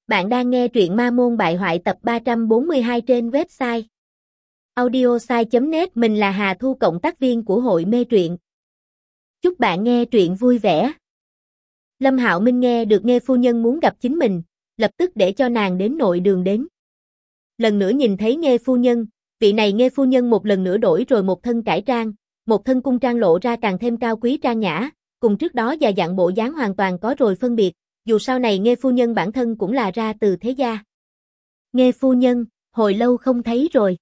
Bạn đang nghe truyện Ma Môn Bại Hoại tập 342 trên website audiosai.net. Mình là Hà Thu, cộng tác viên của hội mê truyện. Chúc bạn nghe truyện vui vẻ. Lâm Hạo Minh nghe được Nghê phu nhân muốn gặp chính mình, lập tức để cho nàng đến nội đường đến. Lần nữa nhìn thấy Nghê phu nhân, vị này Nghê phu nhân một lần nữa đổi rồi một thân cải trang, một thân cung trang lộ ra càng thêm cao quý trang nhã, cùng trước đó già dặn bộ dáng hoàn toàn có rồi phân biệt. Dù sau này Nghê phu nhân bản thân cũng là ra từ thế gia. Nghê phu nhân, hồi lâu không thấy rồi.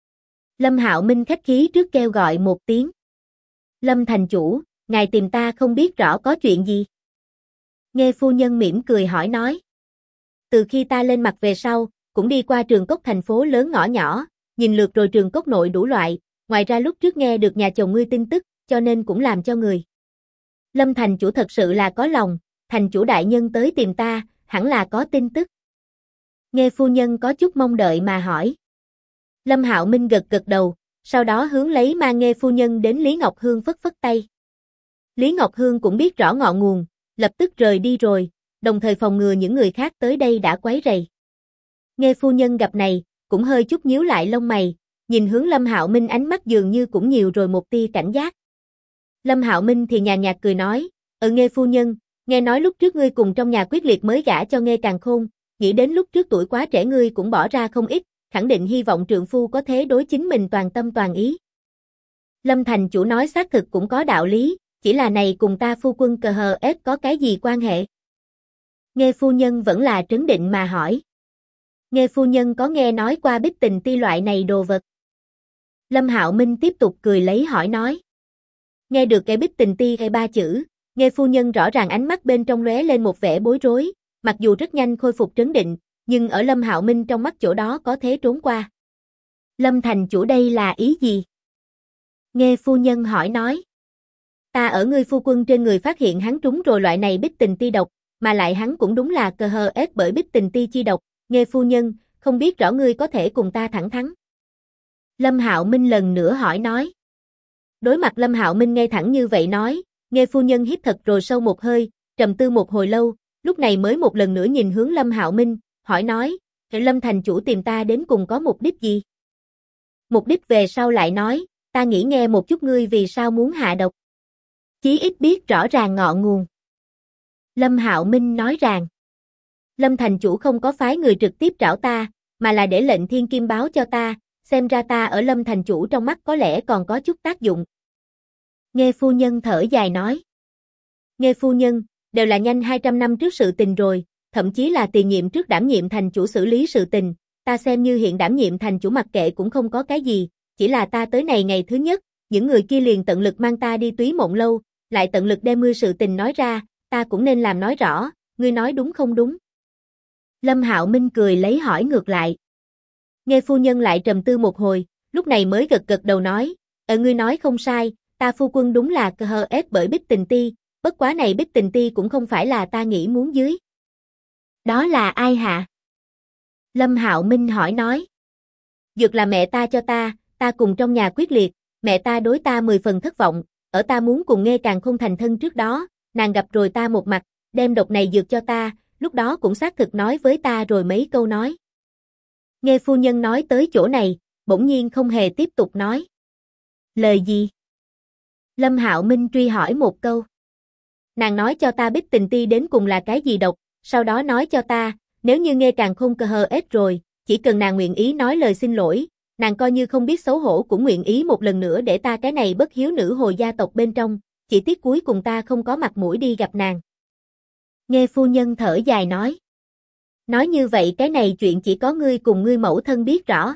Lâm Hạo Minh khách khí trước kêu gọi một tiếng. Lâm thành chủ, ngài tìm ta không biết rõ có chuyện gì? Nghê phu nhân mỉm cười hỏi nói. Từ khi ta lên mặt về sau, cũng đi qua trường cốc thành phố lớn ngõ nhỏ, nhìn lượt rồi trường cốc nội đủ loại, ngoài ra lúc trước nghe được nhà chồng ngươi tin tức, cho nên cũng làm cho người. Lâm thành chủ thật sự là có lòng. Thành chủ đại nhân tới tìm ta, hẳn là có tin tức. Nghê phu nhân có chút mong đợi mà hỏi. Lâm Hạo Minh gật gật đầu, sau đó hướng lấy mang Nghê phu nhân đến Lý Ngọc Hương phất phất tay. Lý Ngọc Hương cũng biết rõ ngọn nguồn, lập tức rời đi rồi, đồng thời phòng ngừa những người khác tới đây đã quấy rầy. Nghê phu nhân gặp này, cũng hơi chút nhíu lại lông mày, nhìn hướng Lâm Hạo Minh ánh mắt dường như cũng nhiều rồi một tia cảnh giác. Lâm Hạo Minh thì nhàn nhạt cười nói, Nghê phu nhân, nghe nói lúc trước ngươi cùng trong nhà quyết liệt mới gả cho Nghê Càn Khôn, nghĩ đến lúc trước tuổi quá trẻ ngươi cũng bỏ ra không ít, khẳng định hy vọng trượng phu có thế đối chính mình toàn tâm toàn ý. Lâm thành chủ nói xác thực cũng có đạo lý, chỉ là này cùng ta phu quân cờ hờ ép có cái gì quan hệ? Nghê phu nhân vẫn là trấn định mà hỏi. Nghê phu nhân có nghe nói qua Bích Tình Ti loại này đồ vật? Lâm Hạo Minh tiếp tục cười lấy hỏi nói. Nghe được cái Bích Tình Ti hay ba chữ, Nghê phu nhân rõ ràng ánh mắt bên trong lóe lên một vẻ bối rối, mặc dù rất nhanh khôi phục trấn định, nhưng ở Lâm Hạo Minh trong mắt chỗ đó có thế trốn qua. Lâm thành chủ đây là ý gì? Nghê phu nhân hỏi nói. Ta ở ngươi phu quân trên người phát hiện hắn trúng rồi loại này Bích Tình Ti độc, mà lại hắn cũng đúng là cờ hờ ép bởi Bích Tình Ti chi độc. Nghê phu nhân, không biết rõ ngươi có thể cùng ta thẳng thắn. Lâm Hạo Minh lần nữa hỏi nói. Đối mặt Lâm Hạo Minh ngay thẳng như vậy nói, Nghê phu nhân hít thật rồi sâu một hơi, trầm tư một hồi lâu, lúc này mới một lần nữa nhìn hướng Lâm Hạo Minh, hỏi nói, Lâm thành chủ tìm ta đến cùng có mục đích gì? Mục đích về sau lại nói, ta nghĩ nghe một chút ngươi vì sao muốn hạ độc. Chí ít biết rõ ràng ngọn nguồn. Lâm Hạo Minh nói rằng, Lâm thành chủ không có phái người trực tiếp trảo ta, mà là để lệnh thiên kim báo cho ta, xem ra ta ở Lâm thành chủ trong mắt có lẽ còn có chút tác dụng. Nghê phu nhân thở dài nói. Nghê phu nhân, đều là nhanh 200 năm trước sự tình rồi, thậm chí là tiền nhiệm trước đảm nhiệm thành chủ xử lý sự tình, ta xem như hiện đảm nhiệm thành chủ mặc kệ cũng không có cái gì, chỉ là ta tới này ngày thứ nhất, những người kia liền tận lực mang ta đi Túy Mộng Lâu, lại tận lực đem ngươi sự tình nói ra, ta cũng nên làm nói rõ, ngươi nói đúng không đúng? Lâm Hạo Minh cười lấy hỏi ngược lại. Nghê phu nhân lại trầm tư một hồi, lúc này mới gật gật đầu nói, ngươi nói không sai, ta phu quân đúng là cờ hờ ép bởi Bích Tình Ti, bất quá này Bích Tình Ti cũng không phải là ta nghĩ muốn dưới. Đó là ai hả? Lâm Hạo Minh hỏi nói. Dược là mẹ ta cho ta cùng trong nhà quyết liệt, mẹ ta đối ta 10 phần thất vọng, ở ta muốn cùng Nghê Càn Khôn thành thân trước đó, nàng gặp rồi ta một mặt, đem độc này dược cho ta, lúc đó cũng xác thực nói với ta rồi mấy câu nói. Nghê phu nhân nói tới chỗ này, bỗng nhiên không hề tiếp tục nói. Lời gì? Lâm Hạo Minh truy hỏi một câu. Nàng nói cho ta Bích Tình Ti đến cùng là cái gì độc, sau đó nói cho ta, nếu như Nghê Càn Khôn cờ hờ ết rồi, chỉ cần nàng nguyện ý nói lời xin lỗi, nàng coi như không biết xấu hổ cũng nguyện ý một lần nữa để ta cái này bất hiếu nữ hồi gia tộc bên trong, chỉ tiếc cuối cùng ta không có mặt mũi đi gặp nàng. Nghê phu nhân thở dài nói. Nói như vậy cái này chuyện chỉ có ngươi cùng ngươi mẫu thân biết rõ.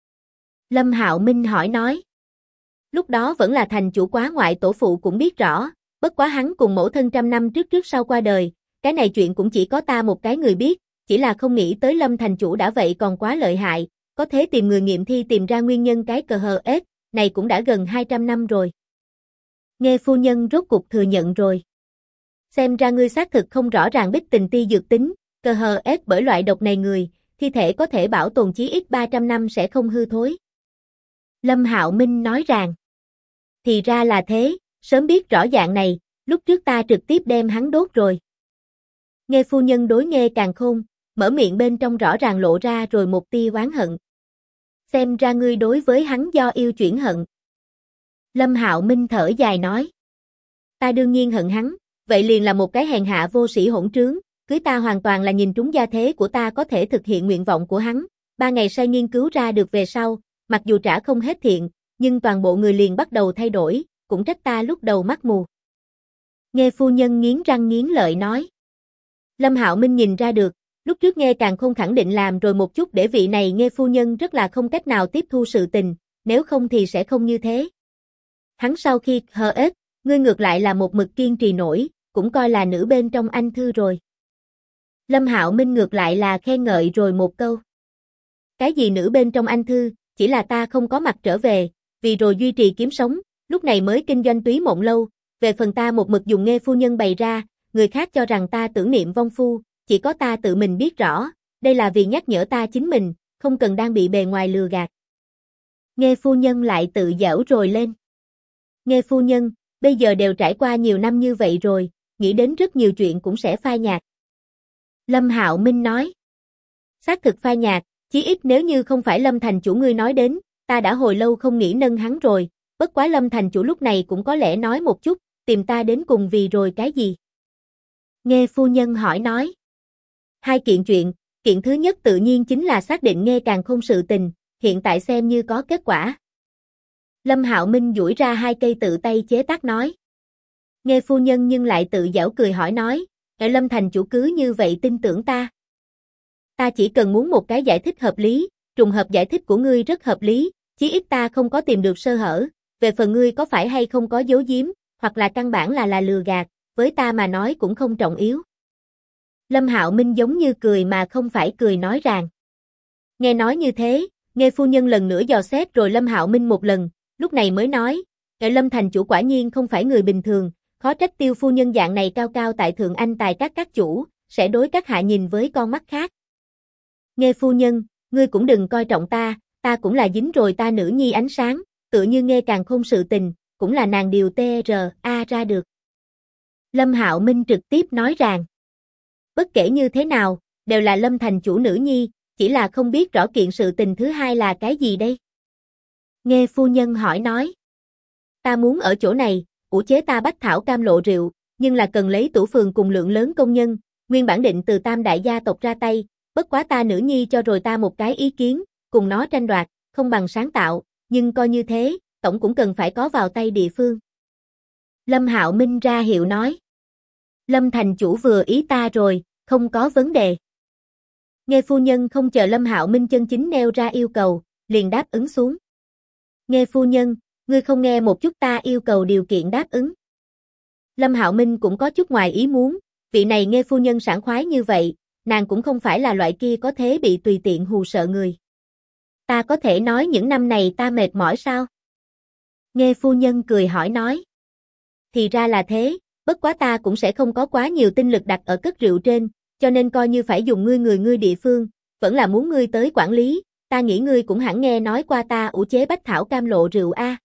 Lâm Hạo Minh hỏi nói. Lúc đó vẫn là thành chủ quá ngoại tổ phụ cũng biết rõ, bất quá hắn cùng mẫu thân trăm năm trước sau qua đời, cái này chuyện cũng chỉ có ta một cái người biết, chỉ là không nghĩ tới Lâm thành chủ đã vậy còn quá lợi hại, có thể tìm người nghiệm thi tìm ra nguyên nhân cái cờ hờ ết, này cũng đã gần 200 năm rồi. Nghê phu nhân rốt cục thừa nhận rồi. Xem ra ngươi xác thực không rõ ràng Bích Tình Ti dược tính, cờ hờ ết bởi loại độc này người, thi thể có thể bảo tồn chí ít 300 năm sẽ không hư thối. Lâm Hạo Minh nói rằng, thì ra là thế, sớm biết rõ dạng này, lúc trước ta trực tiếp đem hắn đốt rồi. Nghê phu nhân đối Nghê Càn Khôn, mở miệng bên trong rõ ràng lộ ra rồi một tia oán hận. Xem ra ngươi đối với hắn do yêu chuyển hận. Lâm Hạo Minh thở dài nói. Ta đương nhiên hận hắn, vậy liền là một cái hèn hạ vô sĩ hỗn trướng, cưới ta hoàn toàn là nhìn trúng gia thế của ta có thể thực hiện nguyện vọng của hắn. 3 ngày sau nghiên cứu ra được về sau, mặc dù trả không hết thiện, nhưng toàn bộ người liền bắt đầu thay đổi, cũng trách ta lúc đầu mắt mù. Nghe phu nhân nghiến răng nghiến lợi nói. Lâm Hạo Minh nhìn ra được, lúc trước Nghe Càn Khôn khẳng định làm rồi một chút để vị này Nghe phu nhân rất là không cách nào tiếp thu sự tình, nếu không thì sẽ không như thế. Hắn sau khi hờ ếch, ngươi ngược lại là một mực kiên trì nổi, cũng coi là nữ bên trong anh thư rồi. Lâm Hạo Minh ngược lại là khen ngợi rồi một câu. Cái gì nữ bên trong anh thư, chỉ là ta không có mặt trở về, vì rồi duy trì kiếm sống, lúc này mới kinh doanh Túy Mộng Lâu, về phần ta một mực dùng Nghe phu nhân bày ra, người khác cho rằng ta tưởng niệm vong phu, chỉ có ta tự mình biết rõ, đây là vì nhắc nhở ta chính mình, không cần đang bị bề ngoài lừa gạt. Nghe phu nhân lại tự giễu rồi lên. Nghe phu nhân, bây giờ đều trải qua nhiều năm như vậy rồi, nghĩ đến rất nhiều chuyện cũng sẽ phai nhạt. Lâm Hạo Minh nói. Xác thực phai nhạt, chí ít nếu như không phải Lâm thành chủ ngươi nói đến, ta đã hồi lâu không nghĩ nâng hắn rồi, bất quá Lâm thành chủ lúc này cũng có lẽ nói một chút, tìm ta đến cùng vì rồi cái gì? Nghe phu nhân hỏi nói. 2 kiện chuyện, kiện thứ nhất tự nhiên chính là xác định Nghe Càn Khôn sự tình, hiện tại xem như có kết quả. Lâm Hạo Minh duỗi ra 2 cây tự tay chế tác nói. Nghe phu nhân nhưng lại tự giễu cười hỏi nói, Lâm thành chủ cứ như vậy tin tưởng ta. Ta chỉ cần muốn một cái giải thích hợp lý, trùng hợp giải thích của ngươi rất hợp lý, chí ít ta không có tìm được sơ hở, về phần ngươi có phải hay không có giấu giếm, hoặc là căn bản là lừa gạt, với ta mà nói cũng không trọng yếu. Lâm Hạo Minh giống như cười mà không phải cười nói rằng. Nghe nói như thế, Nghe phu nhân lần nữa dò xét rồi Lâm Hạo Minh một lần, lúc này mới nói, Lâm thành chủ quả nhiên không phải người bình thường, khó trách Tiêu phu nhân dạng này cao cao tại thượng anh tài các chủ, sẽ đối các hạ nhìn với con mắt khác. Nghe phu nhân, ngươi cũng đừng coi trọng ta cũng là dính rồi ta nữ nhi ánh sáng, tựa như Nghe Càn Khôn sự tình, cũng là nàng điều TRA ra được. Lâm Hạo Minh trực tiếp nói rằng, bất kể như thế nào, đều là Lâm thành chủ nữ nhi, chỉ là không biết rõ kiện sự tình thứ hai là cái gì đây? Nghe phu nhân hỏi nói, ta muốn ở chỗ này, ủ chế ta bách thảo cam lộ rượu, nhưng là cần lấy tủ phường cùng lượng lớn công nhân, nguyên bản định từ tam đại gia tộc ra tay, bất quá ta nữ nhi cho rồi ta một cái ý kiến, cùng nó tranh đoạt, không bằng sáng tạo, nhưng coi như thế, tổng cũng cần phải có vào tay địa phương. Lâm Hạo Minh ra hiệu nói. Lâm thành chủ vừa ý ta rồi, không có vấn đề. Nghe phu nhân không chờ Lâm Hạo Minh chân chính nêu ra yêu cầu, liền đáp ứng xuống. Nghe phu nhân, ngươi không nghe một chút ta yêu cầu điều kiện đáp ứng. Lâm Hạo Minh cũng có chút ngoài ý muốn, vị này Nghe phu nhân sảng khoái như vậy, nàng cũng không phải là loại kia có thể bị tùy tiện hù sợ người. Ta có thể nói những năm này ta mệt mỏi sao? Nghe phu nhân cười hỏi nói. Thì ra là thế, bất quá ta cũng sẽ không có quá nhiều tinh lực đặt ở cất rượu trên, cho nên coi như phải dùng ngươi địa phương, vẫn là muốn ngươi tới quản lý, ta nghĩ ngươi cũng hẳn nghe nói qua ta ủ chế bách thảo cam lộ rượu a.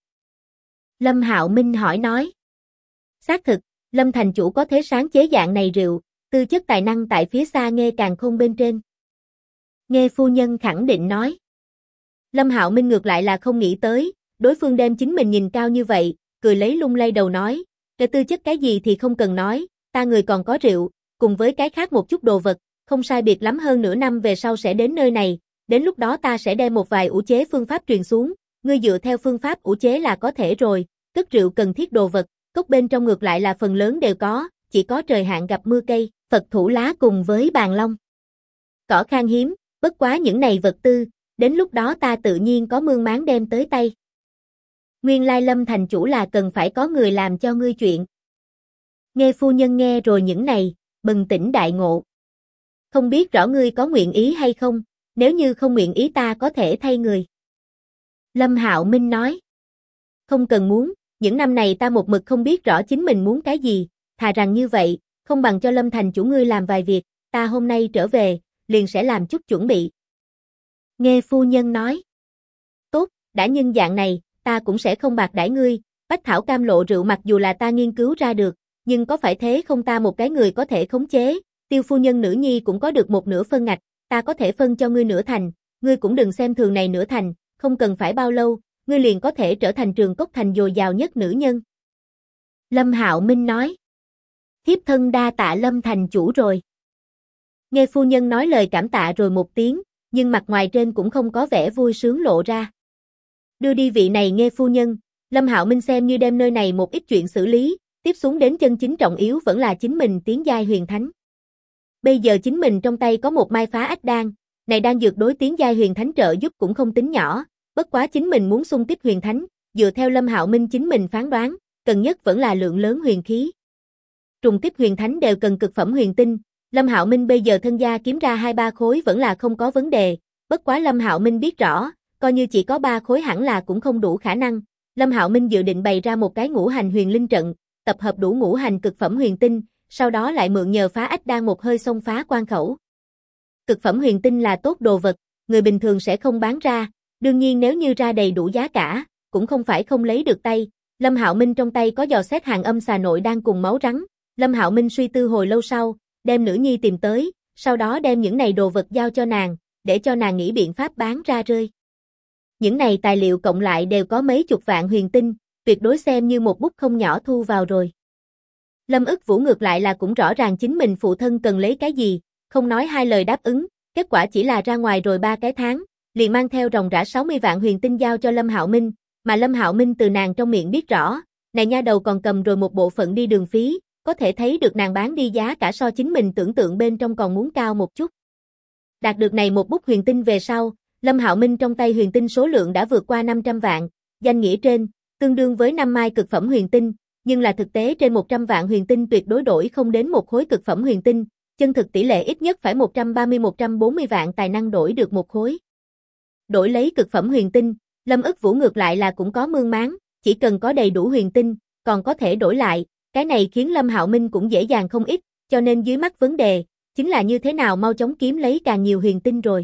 Lâm Hạo Minh hỏi nói. Xác thực, Lâm thành chủ có thế sáng chế dạng này rượu, tư chất tài năng tại phía xa Nghe Càn Khôn bên trên. Nghe phu nhân khẳng định nói. Lâm Hạo Minh ngược lại là không nghĩ tới, đối phương đem chính mình nhìn cao như vậy, cười lấy lung lay đầu nói, cái tư chất cái gì thì không cần nói, ta người còn có rượu, cùng với cái khác một chút đồ vật, không sai biệt lắm hơn nửa năm về sau sẽ đến nơi này, đến lúc đó ta sẽ đem một vài ủ chế phương pháp truyền xuống, ngươi dựa theo phương pháp ủ chế là có thể rồi, cất rượu cần thiết đồ vật, cốc bên trong ngược lại là phần lớn đều có, chỉ có trời hạn gặp mưa cây, Phật thủ lá cùng với bàn long. Cỏ khan hiếm, bất quá những này vật tư, đến lúc đó ta tự nhiên có mương máng đem tới tay. Nguyên lai Lâm thành chủ là cần phải có người làm cho ngươi chuyện. Nghe phu nhân nghe rồi những này, bừng tỉnh đại ngộ. Không biết rõ ngươi có nguyện ý hay không, nếu như không nguyện ý ta có thể thay người. Lâm Hạo Minh nói. Không cần muốn, những năm này ta một mực không biết rõ chính mình muốn cái gì, thà rằng như vậy, không bằng cho Lâm thành chủ ngươi làm vài việc, ta hôm nay trở về, liền sẽ làm chút chuẩn bị. Nghe phu nhân nói. Tốt, đã nhân dạng này, ta cũng sẽ không bạc đãi ngươi, bách thảo cam lộ rượu mặc dù là ta nghiên cứu ra được, nhưng có phải thế không ta một cái người có thể khống chế, Tiêu phu nhân nữ nhi cũng có được một nửa phân ngạch, ta có thể phân cho ngươi nửa thành, ngươi cũng đừng xem thường này nửa thành, không cần phải bao lâu, ngươi liền có thể trở thành Trường Cốc Thành dồi dào nhất nữ nhân. Lâm Hạo Minh nói. Thiếp thân đa tạ Lâm thành chủ rồi. Nghe phu nhân nói lời cảm tạ rồi một tiếng, nhưng mặt ngoài trên cũng không có vẻ vui sướng lộ ra. Đưa đi vị này nghe phu nhân, Lâm Hạo Minh xem như đem nơi này một ít chuyện xử lý, tiếp xuống đến chân chính trọng yếu vẫn là chính mình tiến giai huyền thánh. Bây giờ chính mình trong tay có một mai phá ách đan, này đan dược đối tiến giai huyền thánh trợ giúp cũng không tính nhỏ, bất quá chính mình muốn xung kích huyền thánh, dựa theo Lâm Hạo Minh chính mình phán đoán, cần nhất vẫn là lượng lớn huyền khí. Trùng kích huyền thánh đều cần cực phẩm huyền tinh, Lâm Hạo Minh bây giờ thân gia kiếm ra 2-3 khối vẫn là không có vấn đề, bất quá Lâm Hạo Minh biết rõ, coi như chỉ có 3 khối hẳn là cũng không đủ khả năng. Lâm Hạo Minh dự định bày ra một cái ngũ hành huyền linh trận, tập hợp đủ ngũ hành cực phẩm huyền tinh, sau đó lại mượn nhờ phá ách đan một hơi xông phá quan khẩu. Cực phẩm huyền tinh là tốt đồ vật, người bình thường sẽ không bán ra, đương nhiên nếu như ra đầy đủ giá cả, cũng không phải không lấy được tay. Lâm Hạo Minh trong tay có dò xét hàng âm xà nội đang cùng máu rắn, Lâm Hạo Minh suy tư hồi lâu sau, đem nữ nhi tìm tới, sau đó đem những này đồ vật giao cho nàng, để cho nàng nghĩ biện pháp bán ra rơi. Những này tài liệu cộng lại đều có mấy chục vạn huyền tinh, tuyệt đối xem như một bút không nhỏ thu vào rồi. Lâm ức vũ ngược lại là cũng rõ ràng chính mình phụ thân cần lấy cái gì, không nói hai lời đáp ứng, kết quả chỉ là ra ngoài rồi 3 cái tháng, liền mang theo ròng rã 60 vạn huyền tinh giao cho Lâm Hạo Minh, mà Lâm Hạo Minh từ nàng trong miệng biết rõ, này nha đầu còn cầm rồi một bộ phận đi đường phí, có thể thấy được nàng bán đi giá cả so chính mình tưởng tượng bên trong còn muốn cao một chút. Đạt được này một bút huyền tinh về sau, Lâm Hạo Minh trong tay huyền tinh số lượng đã vượt qua 500 vạn, danh nghĩa trên, tương đương với 5 mai cực phẩm huyền tinh, nhưng là thực tế trên 100 vạn huyền tinh tuyệt đối đổi không đến một khối cực phẩm huyền tinh, chân thực tỷ lệ ít nhất phải 130-140 vạn tài năng đổi được một khối. Đổi lấy cực phẩm huyền tinh, Lâm ức vũ ngược lại là cũng có mương máng, chỉ cần có đầy đủ huyền tinh, còn có thể đổi lại, cái này khiến Lâm Hạo Minh cũng dễ dàng không ít, cho nên dưới mắt vấn đề, chính là như thế nào mau chóng kiếm lấy càng nhiều huyền tinh rồi.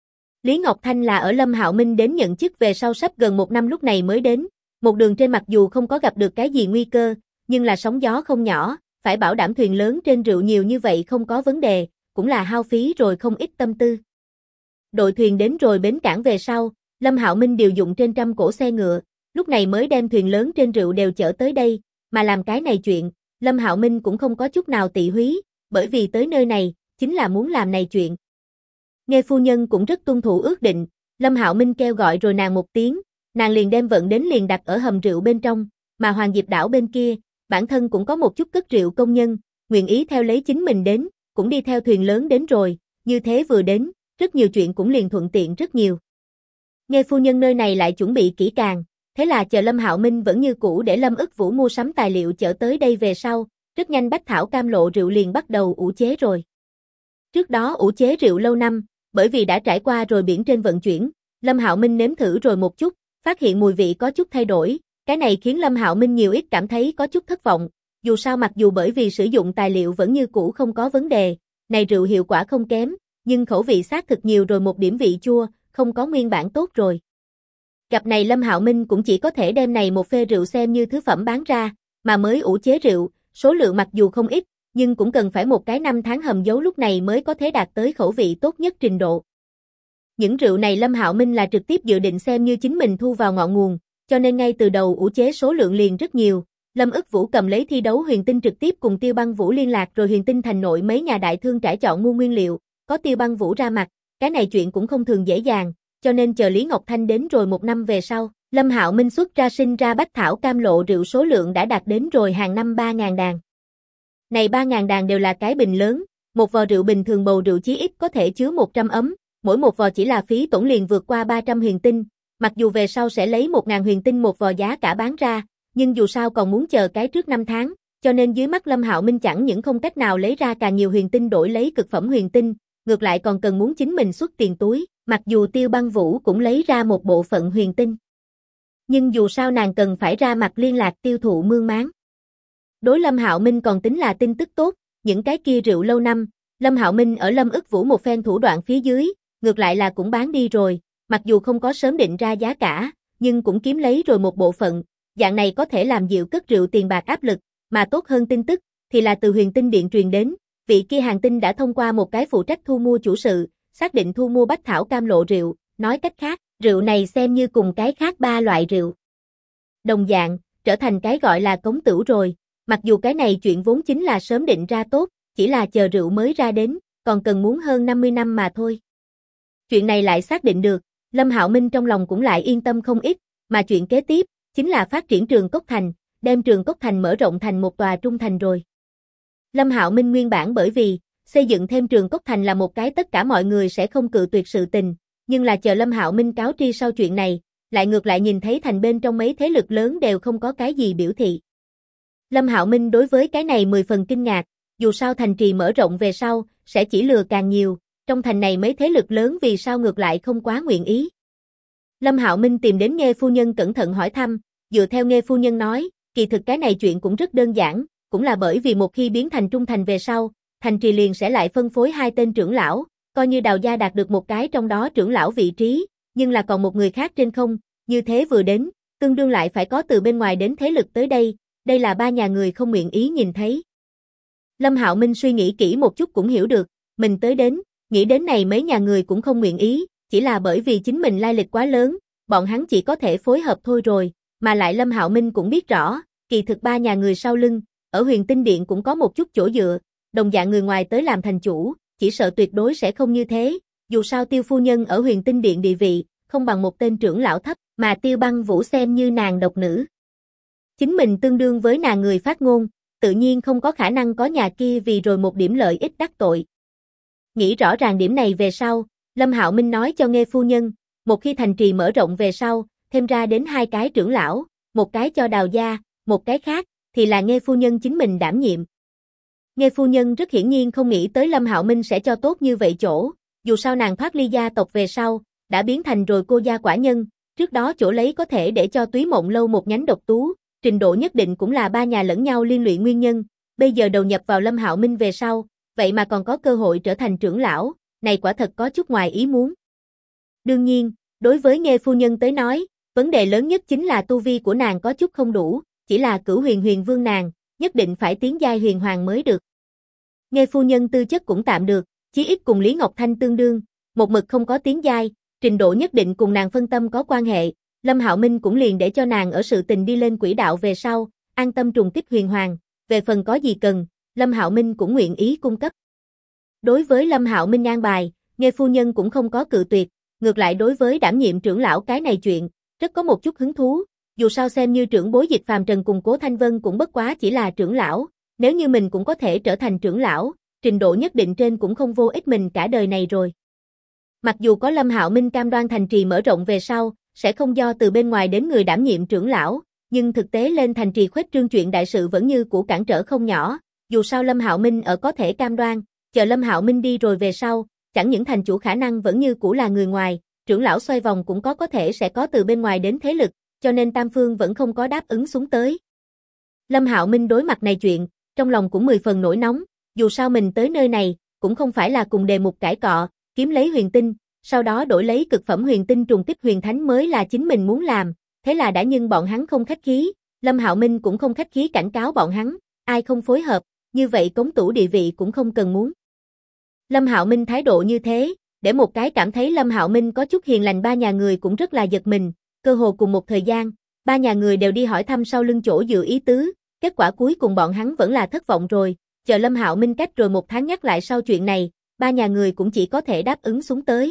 Lý Ngọc Thanh là ở Lâm Hạo Minh đến nhận chức về sau sắp gần 1 năm lúc này mới đến, một đường trên mặc dù không có gặp được cái gì nguy cơ, nhưng là sóng gió không nhỏ, phải bảo đảm thuyền lớn trên rượu nhiều như vậy không có vấn đề, cũng là hao phí rồi không ít tâm tư. Đội thuyền đến rồi bến cảng về sau, Lâm Hạo Minh điều dụng trên 100 cỗ xe ngựa, lúc này mới đem thuyền lớn trên rượu đều chở tới đây, mà làm cái này chuyện, Lâm Hạo Minh cũng không có chút nào tị húy, bởi vì tới nơi này, chính là muốn làm này chuyện. Nghe phu nhân cũng rất tuân thủ ước định, Lâm Hạo Minh kêu gọi rồi nàng một tiếng, nàng liền đem vận đến liền đặt ở hầm rượu bên trong, mà Hoàng Diệp đảo bên kia, bản thân cũng có một chút cất rượu công nhân, nguyện ý theo lấy chính mình đến, cũng đi theo thuyền lớn đến rồi, như thế vừa đến, rất nhiều chuyện cũng liền thuận tiện rất nhiều. Nghe phu nhân nơi này lại chuẩn bị kỹ càng, thế là chờ Lâm Hạo Minh vẫn như cũ để Lâm ức vũ mua sắm tài liệu chở tới đây về sau, rất nhanh Bách Thảo Cam Lộ rượu liền bắt đầu ủ chế rồi. Trước đó ủ chế rượu lâu năm, bởi vì đã trải qua rồi biển trên vận chuyển, Lâm Hạo Minh nếm thử rồi một chút, phát hiện mùi vị có chút thay đổi, cái này khiến Lâm Hạo Minh nhiều ít cảm thấy có chút thất vọng, dù sao mặc dù bởi vì sử dụng tài liệu vẫn như cũ không có vấn đề, này rượu hiệu quả không kém, nhưng khẩu vị xác thực nhiều rồi một điểm vị chua, không có nguyên bản tốt rồi. Gặp này Lâm Hạo Minh cũng chỉ có thể đem này một phê rượu xem như thứ phẩm bán ra, mà mới ủ chế rượu, số lượng mặc dù không ít, nhưng cũng cần phải một cái 5 tháng hầm giấu lúc này mới có thể đạt tới khẩu vị tốt nhất trình độ. Những rượu này Lâm Hạo Minh là trực tiếp dự định xem như chính mình thu vào ngọn nguồn, cho nên ngay từ đầu ủ chế số lượng liền rất nhiều. Lâm ức vũ cầm lấy thi đấu huyền tinh trực tiếp cùng Tiêu Băng Vũ liên lạc rồi huyền tinh thành nội mấy nhà đại thương trải chọn mua nguyên liệu, có Tiêu Băng Vũ ra mặt, cái này chuyện cũng không thường dễ dàng, cho nên chờ Lý Ngọc Thanh đến rồi 1 năm về sau, Lâm Hạo Minh xuất ra sinh ra Bách Thảo Cam Lộ rượu số lượng đã đạt đến rồi hàng năm 3.000 đàn. Này 3.000 đàn đều là cái bình lớn, một vò rượu bình thường bầu rượu chí ít có thể chứa 100 ấm, mỗi một vò chỉ là phí tổn liền vượt qua 300 huyền tinh, mặc dù về sau sẽ lấy 1.000 huyền tinh một vò giá cả bán ra, nhưng dù sao còn muốn chờ cái trước 5 tháng, cho nên dưới mắt Lâm Hạo Minh chẳng những không cách nào lấy ra càng nhiều huyền tinh đổi lấy cực phẩm huyền tinh, ngược lại còn cần muốn chính mình xuất tiền túi, mặc dù Tiêu Băng Vũ cũng lấy ra một bộ phận huyền tinh. Nhưng dù sao nàng cần phải ra mặt liên lạc tiêu thụ mương máng. Đối Lâm Hạo Minh còn tính là tin tức tốt, những cái kia rượu lâu năm, Lâm Hạo Minh ở Lâm ức vũ một phen thủ đoạn phía dưới, ngược lại là cũng bán đi rồi, mặc dù không có sớm định ra giá cả, nhưng cũng kiếm lấy rồi một bộ phận, dạng này có thể làm dịu cất rượu tiền bạc áp lực, mà tốt hơn tin tức, thì là từ huyền tinh điện truyền đến, vị kia hàng tinh đã thông qua một cái phụ trách thu mua chủ sự, xác định thu mua bách thảo cam lộ rượu, nói cách khác, rượu này xem như cùng cái khác 3 loại rượu đồng dạng, trở thành cái gọi là cống tửu rồi, mặc dù cái này chuyện vốn chính là sớm định ra tốt, chỉ là chờ rượu mới ra đến, còn cần muốn hơn 50 năm mà thôi. Chuyện này lại xác định được, Lâm Hạo Minh trong lòng cũng lại yên tâm không ít, mà chuyện kế tiếp, chính là phát triển Trường Cốc Thành, đem Trường Cốc Thành mở rộng thành một tòa trung thành rồi. Lâm Hạo Minh nguyên bản bởi vì, xây dựng thêm Trường Cốc Thành là một cái tất cả mọi người sẽ không cự tuyệt sự tình, nhưng là chờ Lâm Hạo Minh cáo tri sau chuyện này, lại ngược lại nhìn thấy thành bên trong mấy thế lực lớn đều không có cái gì biểu thị. Lâm Hạo Minh đối với cái này 10 phần kinh ngạc, dù sao thành trì mở rộng về sau, sẽ chỉ lừa càng nhiều, trong thành này mấy thế lực lớn vì sao ngược lại không quá nguyện ý. Lâm Hạo Minh tìm đến Nghê phu nhân cẩn thận hỏi thăm, dựa theo Nghê phu nhân nói, kỳ thực cái này chuyện cũng rất đơn giản, cũng là bởi vì một khi biến thành trung thành về sau, thành trì liền sẽ lại phân phối 2 tên trưởng lão, coi như Đào gia đạt được một cái trong đó trưởng lão vị trí, nhưng là còn một người khác trên không, như thế vừa đến, tương đương lại phải có từ bên ngoài đến thế lực tới đây là 3 nhà người không nguyện ý nhìn thấy. Lâm Hạo Minh suy nghĩ kỹ một chút cũng hiểu được, mình tới đến, nghĩ đến này mấy nhà người cũng không nguyện ý, chỉ là bởi vì chính mình lai lịch quá lớn, bọn hắn chỉ có thể phối hợp thôi rồi, mà lại Lâm Hạo Minh cũng biết rõ, kỳ thực 3 nhà người sau lưng, ở Huyền Tinh Điện cũng có một chút chỗ dựa, đồng dạng người ngoài tới làm thành chủ, chỉ sợ tuyệt đối sẽ không như thế, dù sao Tiêu phu nhân ở Huyền Tinh Điện địa vị, không bằng một tên trưởng lão thấp, mà Tiêu Băng Vũ xem như nàng độc nữ. Chính mình tương đương với nàng người phát ngôn, tự nhiên không có khả năng có nhà kia vì rồi một điểm lợi ích đắc tội. Nghĩ rõ ràng điểm này về sau, Lâm Hạo Minh nói cho Nghê phu nhân, một khi thành trì mở rộng về sau, thêm ra đến 2 cái trưởng lão, một cái cho Đào gia, một cái khác, thì là Nghê phu nhân chính mình đảm nhiệm. Nghê phu nhân rất hiển nhiên không nghĩ tới Lâm Hạo Minh sẽ cho tốt như vậy chỗ, dù sao nàng thoát ly gia tộc về sau, đã biến thành rồi cô gia quả nhân, trước đó chỗ lấy có thể để cho Túy Mộng Lâu một nhánh độc tú, trình độ nhất định cũng là 3 nhà lẫn nhau liên lụy nguyên nhân, bây giờ đầu nhập vào Lâm Hạo Minh về sau, vậy mà còn có cơ hội trở thành trưởng lão, này quả thật có chút ngoài ý muốn. Đương nhiên, đối với Nghê phu nhân tới nói, vấn đề lớn nhất chính là tu vi của nàng có chút không đủ, chỉ là Cửu Huyền Huyền Vương nàng, nhất định phải tiến giai huyền hoàng mới được. Nghê phu nhân tư chất cũng tạm được, chí ít cùng Lý Ngọc Thanh tương đương, một mực không có tiến giai, trình độ nhất định cùng nàng phân tâm có quan hệ, Lâm Hạo Minh cũng liền để cho nàng ở sự tình đi lên quỹ đạo về sau, an tâm trùng kích huyền hoàng, về phần có gì cần, Lâm Hạo Minh cũng nguyện ý cung cấp. Đối với Lâm Hạo Minh an bài, Nghê phu nhân cũng không có cự tuyệt, ngược lại đối với đảm nhiệm trưởng lão cái này chuyện, rất có một chút hứng thú, dù sao xem như trưởng bối Dịch Phàm Trần cùng Cố Thanh Vân cũng bất quá chỉ là trưởng lão, nếu như mình cũng có thể trở thành trưởng lão, trình độ nhất định trên cũng không vô ích mình cả đời này rồi. Mặc dù có Lâm Hạo Minh cam đoan thành trì mở rộng về sau, sẽ không do từ bên ngoài đến người đảm nhiệm trưởng lão, nhưng thực tế lên thành trì khuếch trương chuyện đại sự vẫn như cũ cản trở không nhỏ, dù sao Lâm Hạo Minh ở có thể cam đoan, chờ Lâm Hạo Minh đi rồi về sau, chẳng những thành chủ khả năng vẫn như cũ là người ngoài, trưởng lão xoay vòng cũng có thể sẽ có từ bên ngoài đến thế lực, cho nên Tam Phương vẫn không có đáp ứng xuống tới. Lâm Hạo Minh đối mặt này chuyện, trong lòng cũng 10 phần nổi nóng, dù sao mình tới nơi này, cũng không phải là cùng đề mục cãi cọ, kiếm lấy huyền tinh, sau đó đổi lấy cực phẩm huyền tinh trùng kích huyền thánh mới là chính mình muốn làm, thế là đã nhưng bọn hắn không khách khí, Lâm Hạo Minh cũng không khách khí cảnh cáo bọn hắn, ai không phối hợp, như vậy cống tủ địa vị cũng không cần muốn. Lâm Hạo Minh thái độ như thế, để một cái cảm thấy Lâm Hạo Minh có chút hiền lành 3 nhà người cũng rất là giật mình, cơ hồ cùng một thời gian, 3 nhà người đều đi hỏi thăm sau lưng chỗ dựa ý tứ, kết quả cuối cùng bọn hắn vẫn là thất vọng rồi, chờ Lâm Hạo Minh cách rồi 1 tháng nhắc lại sau chuyện này, 3 nhà người cũng chỉ có thể đáp ứng xuống tới.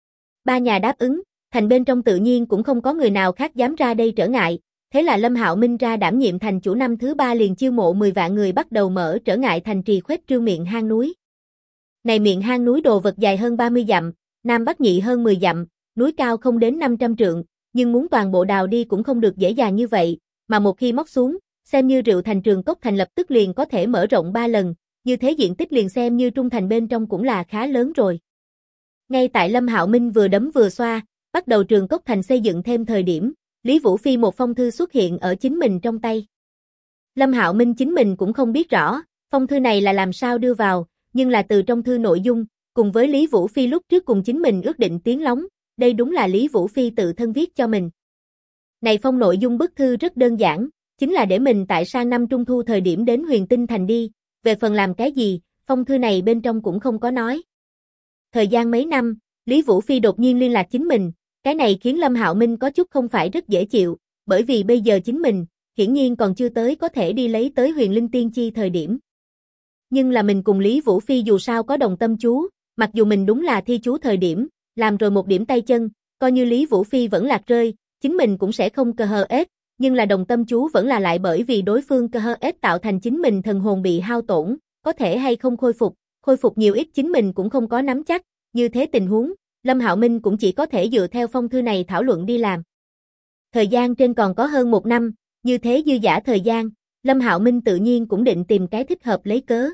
3 nhà đáp ứng, thành bên trong tự nhiên cũng không có người nào khác dám ra đây trở ngại, thế là Lâm Hạo Minh ra đảm nhiệm thành chủ năm thứ 3 liền chiêu mộ 10 vạn người bắt đầu mở trở ngại thành trì khuếch trương miệng hang núi. Này miệng hang núi đồ vật dài hơn 30 dặm, nam bắc nhị hơn 10 dặm, núi cao không đến 500 trượng, nhưng muốn toàn bộ đào đi cũng không được dễ dàng như vậy, mà một khi móc xuống, xem như Rượu Thành Trường Cốc Thành lập tức liền có thể mở rộng 3 lần, như thế diện tích liền xem như trung thành bên trong cũng là khá lớn rồi. Ngay tại Lâm Hạo Minh vừa đấm vừa xoa, bắt đầu Trường Cốc Thành xây dựng thêm thời điểm, Lý Vũ Phi một phong thư xuất hiện ở chính mình trong tay. Lâm Hạo Minh chính mình cũng không biết rõ, phong thư này là làm sao đưa vào, nhưng là từ trong thư nội dung, cùng với Lý Vũ Phi lúc trước cùng chính mình ước định tiếng lóng, đây đúng là Lý Vũ Phi tự thân viết cho mình. Này phong nội dung bức thư rất đơn giản, chính là để mình tại sang năm Trung Thu thời điểm đến Huyền Tinh Thành đi, về phần làm cái gì, phong thư này bên trong cũng không có nói. Thời gian mấy năm, Lý Vũ Phi đột nhiên liên lạc chính mình, cái này khiến Lâm Hạo Minh có chút không phải rất dễ chịu, bởi vì bây giờ chính mình, hiển nhiên còn chưa tới có thể đi lấy tới Huyền Linh Tiên Chi thời điểm. Nhưng là mình cùng Lý Vũ Phi dù sao có đồng tâm chú, mặc dù mình đúng là thi chú thời điểm, làm rồi một điểm tay chân, coi như Lý Vũ Phi vẫn lạc rơi, chính mình cũng sẽ không cơ hờ ết, nhưng là đồng tâm chú vẫn là lại bởi vì đối phương cơ hờ ết tạo thành chính mình thần hồn bị hao tổn, có thể hay không khôi phục nhiều ít chính mình cũng không có nắm chắc, như thế tình huống, Lâm Hạo Minh cũng chỉ có thể dựa theo phong thư này thảo luận đi làm. Thời gian trên còn có hơn 1 năm, như thế dư dả thời gian, Lâm Hạo Minh tự nhiên cũng định tìm cái thích hợp lấy cớ.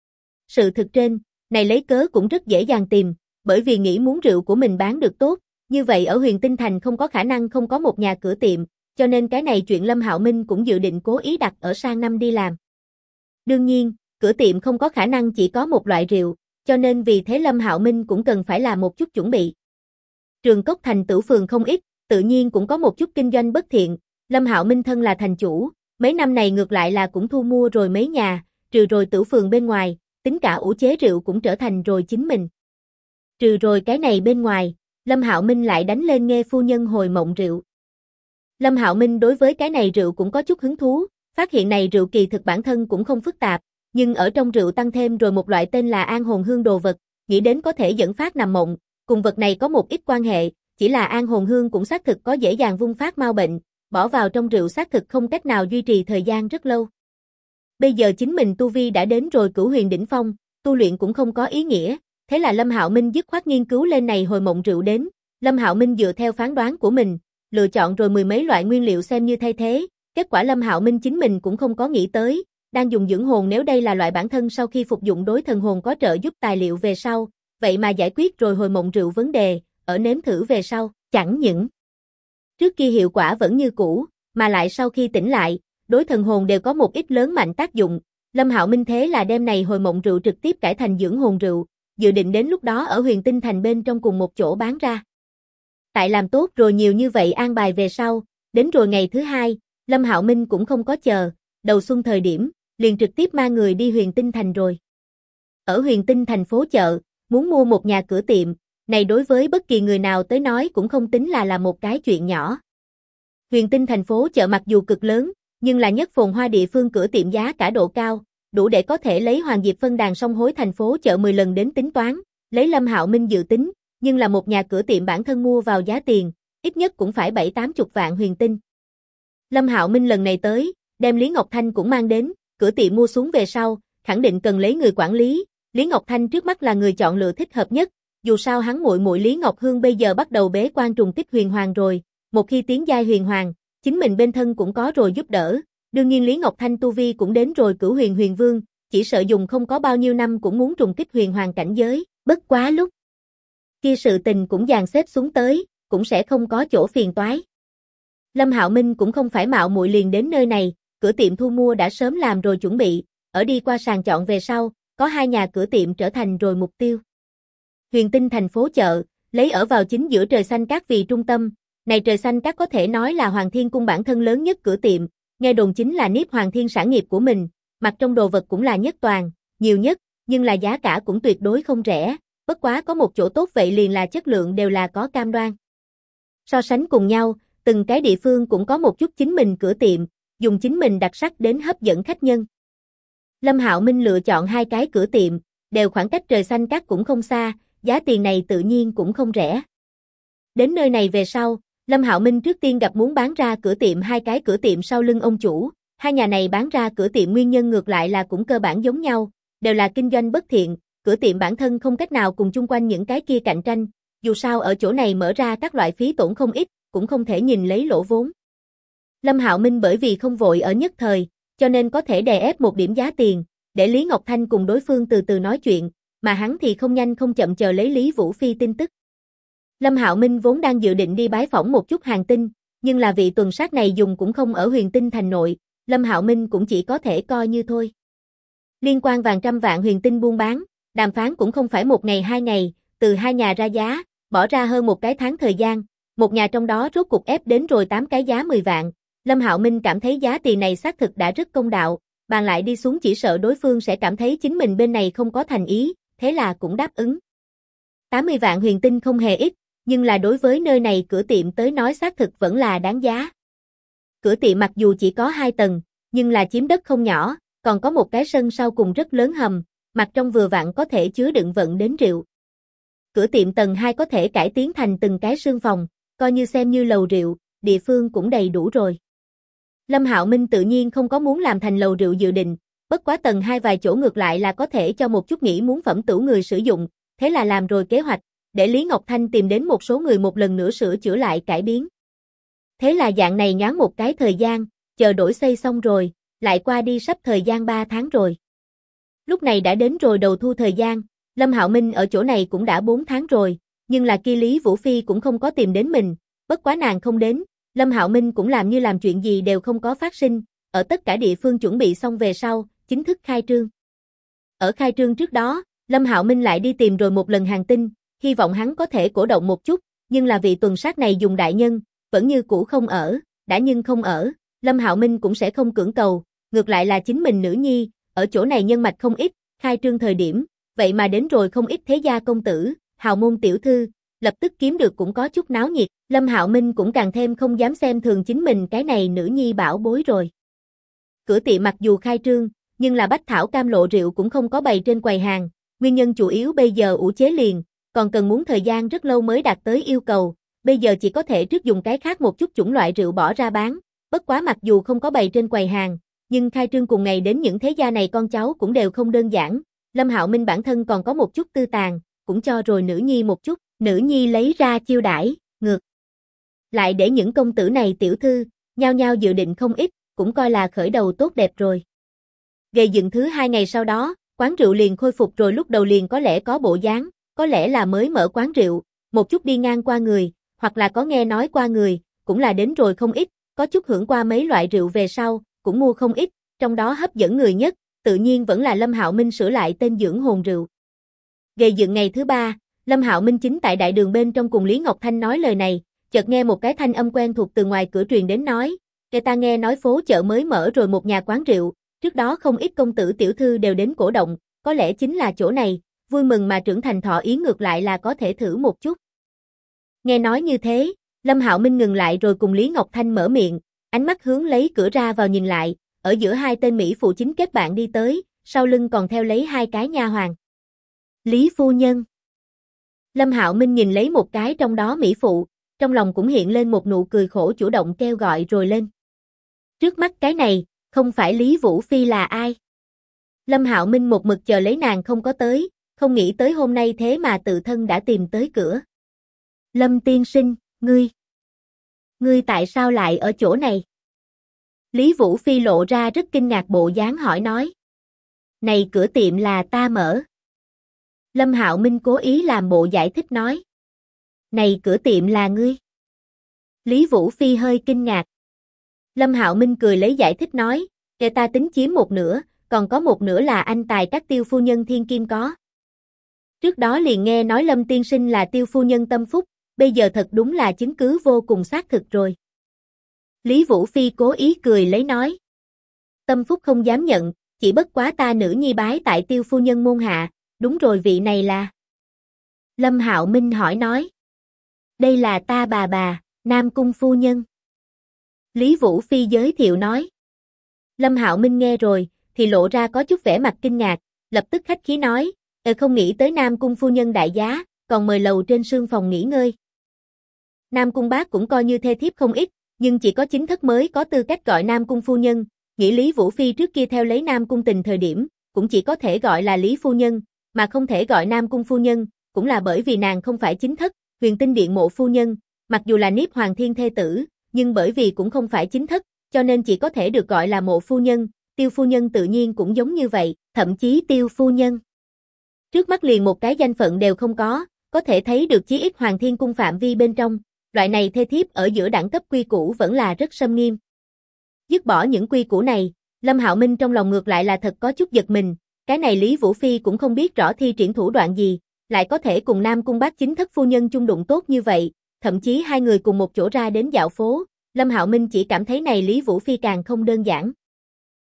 Sự thực trên, này lấy cớ cũng rất dễ dàng tìm, bởi vì nghĩ muốn rượu của mình bán được tốt, như vậy ở Huyền Tinh Thành không có khả năng không có một nhà cửa tiệm, cho nên cái này chuyện Lâm Hạo Minh cũng dự định cố ý đặt ở sang năm đi làm. Đương nhiên, cửa tiệm không có khả năng chỉ có một loại rượu, cho nên vì thế Lâm Hạo Minh cũng cần phải làm một chút chuẩn bị. Trường Cốc thành tử phường không ít, tự nhiên cũng có một chút kinh doanh bất thiện, Lâm Hạo Minh thân là thành chủ, mấy năm này ngược lại là cũng thu mua rồi mấy nhà, trừ rồi tử phường bên ngoài, tính cả ủ chế rượu cũng trở thành rồi chính mình. Trừ rồi cái này bên ngoài, Lâm Hạo Minh lại đánh lên nghe phu nhân hồi mộng rượu. Lâm Hạo Minh đối với cái này rượu cũng có chút hứng thú, phát hiện này rượu kỳ thực bản thân cũng không phức tạp, nhưng ở trong rượu tăng thêm rồi một loại tên là an hồn hương đồ vật, nghĩ đến có thể dẫn phát nằm mộng, cùng vật này có một ít quan hệ, chỉ là an hồn hương cũng xác thực có dễ dàng vung phát mau bệnh, bỏ vào trong rượu xác thực không cách nào duy trì thời gian rất lâu. Bây giờ chính mình tu vi đã đến rồi cửu huyền đỉnh phong, tu luyện cũng không có ý nghĩa, thế là Lâm Hạo Minh dứt khoát nghiên cứu lên này hồi mộng rượu đến, Lâm Hạo Minh dựa theo phán đoán của mình, lựa chọn rồi 10 mấy loại nguyên liệu xem như thay thế, kết quả Lâm Hạo Minh chính mình cũng không có nghĩ tới, đang dùng dưỡng hồn nếu đây là loại bản thân sau khi phục dụng đối thần hồn có trợ giúp tài liệu về sau, vậy mà giải quyết rồi hồi mộng rượu vấn đề, ở nếm thử về sau, chẳng những trước kia hiệu quả vẫn như cũ, mà lại sau khi tỉnh lại, đối thần hồn đều có một ít lớn mạnh tác dụng, Lâm Hạo Minh thế là đem này hồi mộng rượu trực tiếp cải thành dưỡng hồn rượu, dự định đến lúc đó ở Huyền Tinh Thành bên trong cùng một chỗ bán ra. Tại làm tốt rồi nhiều như vậy an bài về sau, đến rồi ngày thứ 2, Lâm Hạo Minh cũng không có chờ, đầu xuân thời điểm, liền trực tiếp mang người đi Huyền Tinh Thành rồi. Ở Huyền Tinh Thành phố chợ, muốn mua một nhà cửa tiệm, này đối với bất kỳ người nào tới nói cũng không tính là một cái chuyện nhỏ. Huyền Tinh thành phố chợ mặc dù cực lớn, nhưng là nhất phồn hoa địa phương cửa tiệm giá cả độ cao, đủ để có thể lấy Hoàng Diệp phân đàn song hối thành phố chợ 10 lần đến tính toán, lấy Lâm Hạo Minh dự tính, nhưng là một nhà cửa tiệm bản thân mua vào giá tiền, ít nhất cũng phải 7-80 vạn huyền tinh. Lâm Hạo Minh lần này tới, đem Lý Ngọc Thanh cũng mang đến, cửa tiệm mua xuống về sau, khẳng định cần lấy người quản lý, Lý Ngọc Thanh trước mắt là người chọn lựa thích hợp nhất, dù sao hắn muội muội Lý Ngọc Hương bây giờ bắt đầu bế quan trùng kích huyền hoàng rồi, một khi tiến giai huyền hoàng, chính mình bên thân cũng có rồi giúp đỡ, đương nhiên Lý Ngọc Thanh tu vi cũng đến rồi cửu huyền huyền vương, chỉ sợ dùng không có bao nhiêu năm cũng muốn trùng kích huyền hoàng cảnh giới, bất quá lúc kia sự tình cũng dàn xếp xuống tới, cũng sẽ không có chỗ phiền toái. Lâm Hạo Minh cũng không phải mạo muội liền đến nơi này, cửa tiệm thu mua đã sớm làm rồi chuẩn bị, ở đi qua sàng chọn về sau, có 2 nhà cửa tiệm trở thành rồi mục tiêu. Huyền Tinh thành phố chợ, lấy ở vào chính giữa Trời Xanh Các vì trung tâm, này Trời Xanh Các có thể nói là Hoàng Thiên Cung bản thân lớn nhất cửa tiệm, nghe đồn chính là Niếp Hoàng Thiên sản nghiệp của mình, mặt trong đồ vật cũng là nhất toàn, nhiều nhất, nhưng là giá cả cũng tuyệt đối không rẻ, bất quá có một chỗ tốt vậy liền là chất lượng đều là có cam đoan. So sánh cùng nhau, từng cái địa phương cũng có một chút chính mình cửa tiệm, dùng chính mình đặc sắc đến hấp dẫn khách nhân. Lâm Hạo Minh lựa chọn 2 cái cửa tiệm, đều khoảng cách Trời Xanh Các cũng không xa, giá tiền này tự nhiên cũng không rẻ. Đến nơi này về sau, Lâm Hạo Minh trước tiên gặp muốn bán ra cửa tiệm 2 cái cửa tiệm sau lưng ông chủ, 2 nhà này bán ra cửa tiệm nguyên nhân ngược lại là cũng cơ bản giống nhau, đều là kinh doanh bất thiện, cửa tiệm bản thân không cách nào cùng chung quanh những cái kia cạnh tranh, dù sao ở chỗ này mở ra các loại phí tổn không ít, cũng không thể nhìn lấy lỗ vốn. Lâm Hạo Minh bởi vì không vội ở nhất thời, cho nên có thể đè ép một điểm giá tiền, để Lý Ngọc Thanh cùng đối phương từ từ nói chuyện, mà hắn thì không nhanh không chậm chờ lấy Lý Vũ Phi tin tức. Lâm Hạo Minh vốn đang dự định đi bái phỏng một chút hàng tinh, nhưng là vị tuần sát này dùng cũng không ở Huyền Tinh thành nội, Lâm Hạo Minh cũng chỉ có thể coi như thôi. Liên quan vàng trăm vạn huyền tinh buôn bán, đàm phán cũng không phải 1 ngày 2 ngày, từ 2 nhà ra giá, bỏ ra hơn 1 cái tháng thời gian, một nhà trong đó rốt cục ép đến rồi 8 cái giá 10 vạn. Lâm Hạo Minh cảm thấy giá tiền này xác thực đã rất công đạo, bàn lại đi xuống chỉ sợ đối phương sẽ cảm thấy chính mình bên này không có thành ý, thế là cũng đáp ứng. 80 vạn huyền tinh không hề ít, nhưng là đối với nơi này cửa tiệm tới nói xác thực vẫn là đáng giá. Cửa tiệm mặc dù chỉ có 2 tầng, nhưng là chiếm đất không nhỏ, còn có một cái sân sau cùng rất lớn hầm, mặt trong vừa vặn có thể chứa đựng vận đến rượu. Cửa tiệm tầng 2 có thể cải tiến thành từng cái sương phòng, coi như xem như lầu rượu, địa phương cũng đầy đủ rồi. Lâm Hạo Minh tự nhiên không có muốn làm thành lầu rượu dự định, bất quá tầng 2 vài chỗ ngược lại là có thể cho một chút nghĩ muốn phẩm tửu người sử dụng, thế là làm rồi kế hoạch, để Lý Ngọc Thanh tìm đến một số người một lần nữa sửa chữa lại cải biến. Thế là dạng này nhoáng một cái thời gian, chờ đổi xây xong rồi, lại qua đi sắp thời gian 3 tháng rồi. Lúc này đã đến rồi đầu thu thời gian, Lâm Hạo Minh ở chỗ này cũng đã 4 tháng rồi, nhưng là kia Lý Vũ Phi cũng không có tìm đến mình, bất quá nàng không đến, Lâm Hạo Minh cũng làm như làm chuyện gì đều không có phát sinh, ở tất cả địa phương chuẩn bị xong về sau, chính thức khai trương. Ở khai trương trước đó, Lâm Hạo Minh lại đi tìm rồi một lần Hàng Tinh, hy vọng hắn có thể cổ động một chút, nhưng là vị tuần sát này dùng đại nhân, vẫn như cũ không ở, đã nhưng không ở, Lâm Hạo Minh cũng sẽ không cưỡng cầu, ngược lại là chính mình nữ nhi, ở chỗ này nhân mạch không ít, khai trương thời điểm, vậy mà đến rồi không ít thế gia công tử, hào môn tiểu thư, lập tức kiếm được cũng có chút náo nhiệt, Lâm Hạo Minh cũng càng thêm không dám xem thường chính mình cái này nữ nhi bảo bối rồi. Cửa tiệm mặc dù khai trương, nhưng là bách thảo cam lộ rượu cũng không có bày trên quầy hàng, nguyên nhân chủ yếu bây giờ ủ chế liền, còn cần muốn thời gian rất lâu mới đạt tới yêu cầu, bây giờ chỉ có thể trước dùng cái khác một chút chủng loại rượu bỏ ra bán, bất quá mặc dù không có bày trên quầy hàng, nhưng khai trương cùng ngày đến những thế gia này con cháu cũng đều không đơn giản, Lâm Hạo Minh bản thân còn có một chút tư tàn, cũng cho rồi nữ nhi một chút, nữ nhi lấy ra chiêu đãi, ngược lại để những công tử này tiểu thư, nhao nhao dự định không ít, cũng coi là khởi đầu tốt đẹp rồi. Gây dựng thứ 2 ngày sau đó, quán rượu liền khôi phục rồi lúc đầu liền có lẽ có bộ dáng, có lẽ là mới mở quán rượu, một chút đi ngang qua người, hoặc là có nghe nói qua người, cũng là đến rồi không ít, có chút hưởng qua mấy loại rượu về sau, cũng mua không ít, trong đó hấp dẫn người nhất, tự nhiên vẫn là Lâm Hạo Minh sửa lại tên dưỡng hồn rượu. Gây dựng ngày thứ 3, Lâm Hạo Minh chính tại đại đường bên trong cùng Lý Ngọc Thanh nói lời này, chợt nghe một cái thanh âm quen thuộc từ ngoài cửa truyền đến nói, người ta nghe nói phố chợ mới mở rồi một nhà quán rượu, trước đó không ít công tử tiểu thư đều đến cổ động, có lẽ chính là chỗ này, vui mừng mà trưởng thành thọ yến ngược lại là có thể thử một chút. Nghe nói như thế, Lâm Hạo Minh ngừng lại rồi cùng Lý Ngọc Thanh mở miệng, ánh mắt hướng lấy cửa ra vào nhìn lại, ở giữa hai tên mỹ phụ chính kết bạn đi tới, sau lưng còn theo lấy 2 cái nha hoàn. Lý phu nhân. Lâm Hạo Minh nhìn lấy một cái trong đó mỹ phụ, trong lòng cũng hiện lên một nụ cười khổ chủ động kêu gọi rồi lên. Trước mắt cái này, không phải Lý Vũ Phi là ai? Lâm Hạo Minh một mực chờ lấy nàng không có tới, không nghĩ tới hôm nay thế mà tự thân đã tìm tới cửa. Lâm tiên sinh, ngươi tại sao lại ở chỗ này? Lý Vũ Phi lộ ra rất kinh ngạc bộ dáng hỏi nói. Này cửa tiệm là ta mở. Lâm Hạo Minh cố ý làm bộ giải thích nói. Này cửa tiệm là ngươi. Lý Vũ Phi hơi kinh ngạc. Lâm Hạo Minh cười lấy giải thích nói, kẻ ta tính chiếm một nửa, còn có một nửa là anh tài các tiêu phu nhân thiên kim có. Trước đó liền nghe nói Lâm tiên sinh là tiêu phu nhân tâm phúc, bây giờ thật đúng là chứng cứ vô cùng xác thực rồi. Lý Vũ Phi cố ý cười lấy nói. Tâm phúc không dám nhận, chỉ bất quá ta nữ nhi bái tại tiêu phu nhân môn hạ, đúng rồi vị này là. Lâm Hạo Minh hỏi nói. Đây là ta bà, Nam Cung phu nhân. Lý Vũ Phi giới thiệu nói. Lâm Hạo Minh nghe rồi, thì lộ ra có chút vẻ mặt kinh ngạc, lập tức khách khí nói, không nghĩ tới Nam Cung phu nhân đại giá, còn mời lầu trên sương phòng nghỉ ngơi. Nam Cung bác cũng coi như thê thiếp không ít, nhưng chỉ có chính thất mới có tư cách gọi Nam Cung phu nhân, nghĩ Lý Vũ Phi trước kia theo lấy Nam Cung Tình thời điểm, cũng chỉ có thể gọi là Lý phu nhân, mà không thể gọi Nam Cung phu nhân, cũng là bởi vì nàng không phải chính thất, Huyền Tinh Điện mộ phu nhân, mặc dù là Niếp Hoàng Thiên thê tử, nhưng bởi vì cũng không phải chính thất, cho nên chỉ có thể được gọi là mộ phu nhân, Tiêu phu nhân tự nhiên cũng giống như vậy, thậm chí Tiêu phu nhân. Trước mắt liền một cái danh phận đều không có thể thấy được chí ít Hoàng Thiên cung phạm vi bên trong, loại này thê thiếp ở giữa đẳng cấp quy củ vẫn là rất xâm nghiêm. Dứt bỏ những quy củ này, Lâm Hạo Minh trong lòng ngược lại là thật có chút giật mình, cái này Lý Vũ Phi cũng không biết rõ thi triển thủ đoạn gì, lại có thể cùng Nam Cung bác chính thất phu nhân chung đụng tốt như vậy, thậm chí hai người cùng một chỗ ra đến dạo phố, Lâm Hạo Minh chỉ cảm thấy này Lý Vũ Phi càng không đơn giản.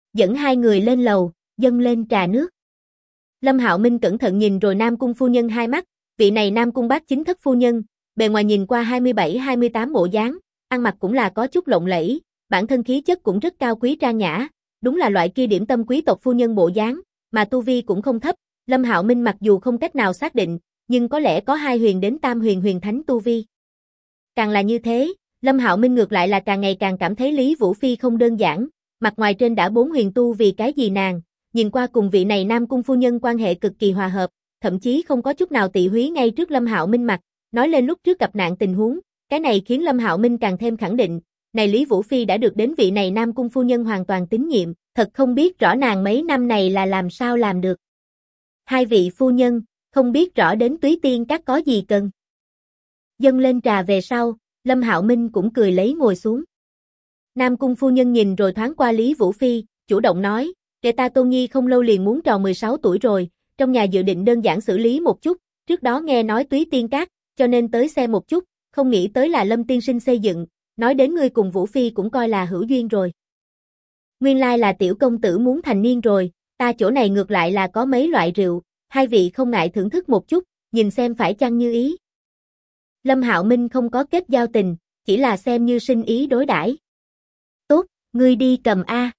dẫn hai người lên lầu, dâng lên trà nước. Lâm Hạo Minh cẩn thận nhìn rồi Nam Cung phu nhân hai mắt, vị này Nam Cung bác chính thất phu nhân, bề ngoài nhìn qua 27-28 bộ dáng, ăn mặc cũng là có chút lộng lẫy, bản thân khí chất cũng rất cao quý trang nhã, đúng là loại kia điểm tâm quý tộc phu nhân bộ dáng, mà tu vi cũng không thấp, Lâm Hạo Minh mặc dù không cách nào xác định, nhưng có lẽ có 2 huyền đến tam huyền huyền thánh tu vi. Càng là như thế, Lâm Hạo Minh ngược lại là càng ngày càng cảm thấy Lý Vũ Phi không đơn giản, mặt ngoài trên đã 4 huyền tu vì cái gì nàng, nhìn qua cùng vị này Nam Cung phu nhân quan hệ cực kỳ hòa hợp, thậm chí không có chút nào tị húy ngay trước Lâm Hạo Minh mặt, nói lên lúc trước gặp nạn tình huống, cái này khiến Lâm Hạo Minh càng thêm khẳng định, này Lý Vũ Phi đã được đến vị này Nam Cung phu nhân hoàn toàn tín nhiệm, thật không biết rõ nàng mấy năm này là làm sao làm được. Hai vị phu nhân, không biết rõ đến Túy Tiên Các có gì cần. Dâng lên trà về sau, Lâm Hạo Minh cũng cười lấy ngồi xuống. Nam Cung phu nhân nhìn rồi thoáng qua Lý Vũ Phi, chủ động nói, kể ta Tôn Nhi không lâu liền muốn tròn 16 tuổi rồi, trong nhà dự định đơn giản xử lý một chút, trước đó nghe nói Túy Tiên Các, cho nên tới xem một chút, không nghĩ tới là Lâm tiên sinh xây dựng, nói đến ngươi cùng Vũ Phi cũng coi là hữu duyên rồi. Nguyên lai là tiểu công tử muốn thành niên rồi, ta chỗ này ngược lại là có mấy loại rượu, hai vị không ngại thưởng thức một chút, nhìn xem phải chăng như ý. Lâm Hạo Minh không có kết giao tình, chỉ là xem như sinh ý đối đãi. Tốt, ngươi đi cầm a.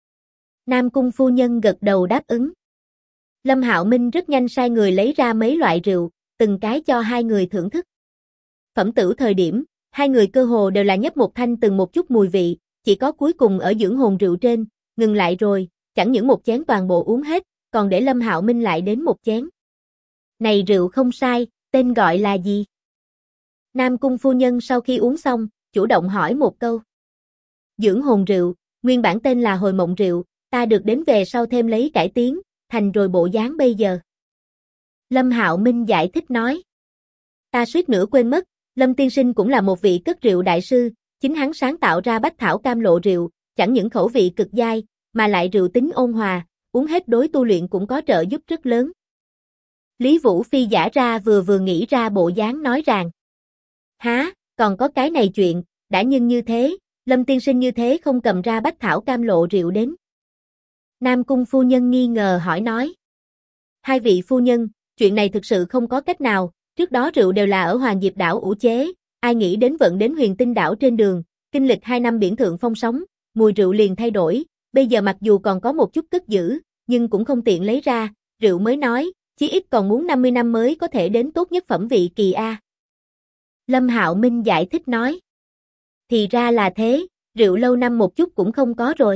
Nam Cung phu nhân gật đầu đáp ứng. Lâm Hạo Minh rất nhanh sai người lấy ra mấy loại rượu, từng cái cho hai người thưởng thức. Phẩm tử thời điểm, hai người cơ hồ đều là nhấp một thanh từng một chút mùi vị, chỉ có cuối cùng ở dưỡng hồn rượu trên, ngừng lại rồi, chẳng những một chén toàn bộ uống hết, còn để Lâm Hạo Minh lại đến một chén. Này rượu không sai, tên gọi là gì? Nam Cung phu nhân sau khi uống xong, chủ động hỏi một câu. Dưỡng hồn rượu, nguyên bản tên là hồi mộng rượu, ta được đến về sau thêm lấy cải tiến, thành rồi bộ dáng bây giờ. Lâm Hạo Minh giải thích nói. Ta suýt nữa quên mất, Lâm tiên sinh cũng là một vị cất rượu đại sư, chính hắn sáng tạo ra bách thảo cam lộ rượu, chẳng những khẩu vị cực dai, mà lại rượu tính ôn hòa, uống hết đối tu luyện cũng có trợ giúp rất lớn. Lý Vũ Phi giả ra vừa nghĩ ra bộ dáng nói rằng. Há, còn có cái này chuyện, đã nhưng như thế, Lâm tiên sinh như thế không cầm ra bách thảo cam lộ rượu đến. Nam Cung phu nhân nghi ngờ hỏi nói. Hai vị phu nhân, chuyện này thực sự không có cách nào, trước đó rượu đều là ở Hoàng Diệp đảo ủ chế, ai nghĩ đến vận đến Huyền Tinh đảo trên đường, kinh lịch 2 năm biển thượng phong sóng, mùi rượu liền thay đổi, bây giờ mặc dù còn có một chút cất giữ, nhưng cũng không tiện lấy ra, rượu mới nói, chí ít còn muốn 50 năm mới có thể đến tốt nhất phẩm vị kỳ A. Lâm Hạo Minh giải thích nói. Thì ra là thế, rượu lâu năm một chút cũng không có rồi.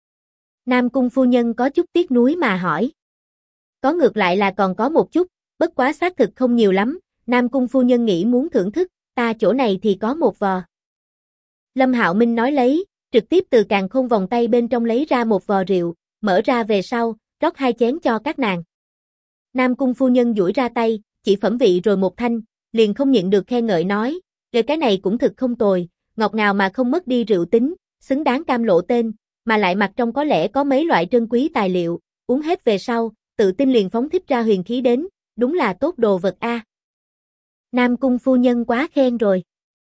Nam Cung phu nhân có chút tiếc nuối mà hỏi. Có ngược lại là còn có một chút, bất quá xác thực không nhiều lắm, Nam Cung phu nhân nghĩ muốn thưởng thức, ta chỗ này thì có một vò. Lâm Hạo Minh nói lấy, trực tiếp từ càn khôn vòng tay bên trong lấy ra một vò rượu, mở ra về sau, rót 2 chén cho các nàng. Nam Cung phu nhân duỗi ra tay, chỉ phẩm vị rồi một thanh, liền không nhịn được khen ngợi nói, rồi cái này cũng thực không tồi, ngọt ngào mà không mất đi rượu tính, xứng đáng cam lộ tên, mà lại mặt trong có lẽ có mấy loại trân quý tài liệu, uống hết về sau, tự tin liền phóng thích ra huyền khí đến, đúng là tốt đồ vật a. Nam Cung phu nhân quá khen rồi.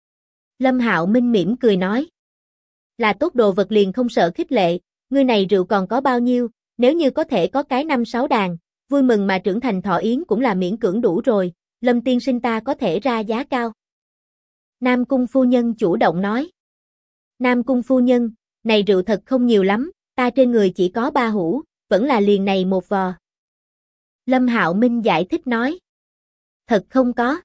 Lâm Hạo Minh mỉm cười nói. Là tốt đồ vật liền không sợ khích lệ, ngươi này rượu còn có bao nhiêu, nếu như có thể có cái 5-6 đàn, vui mừng mà trưởng thành thọ yến cũng là miễn cưỡng đủ rồi, Lâm tiên sinh ta có thể ra giá cao. Nam Cung phu nhân chủ động nói. Nam Cung phu nhân, này rượu thật không nhiều lắm, ta trên người chỉ có 3 hũ, vẫn là liền này một vò. Lâm Hạo Minh giải thích nói. Thật không có.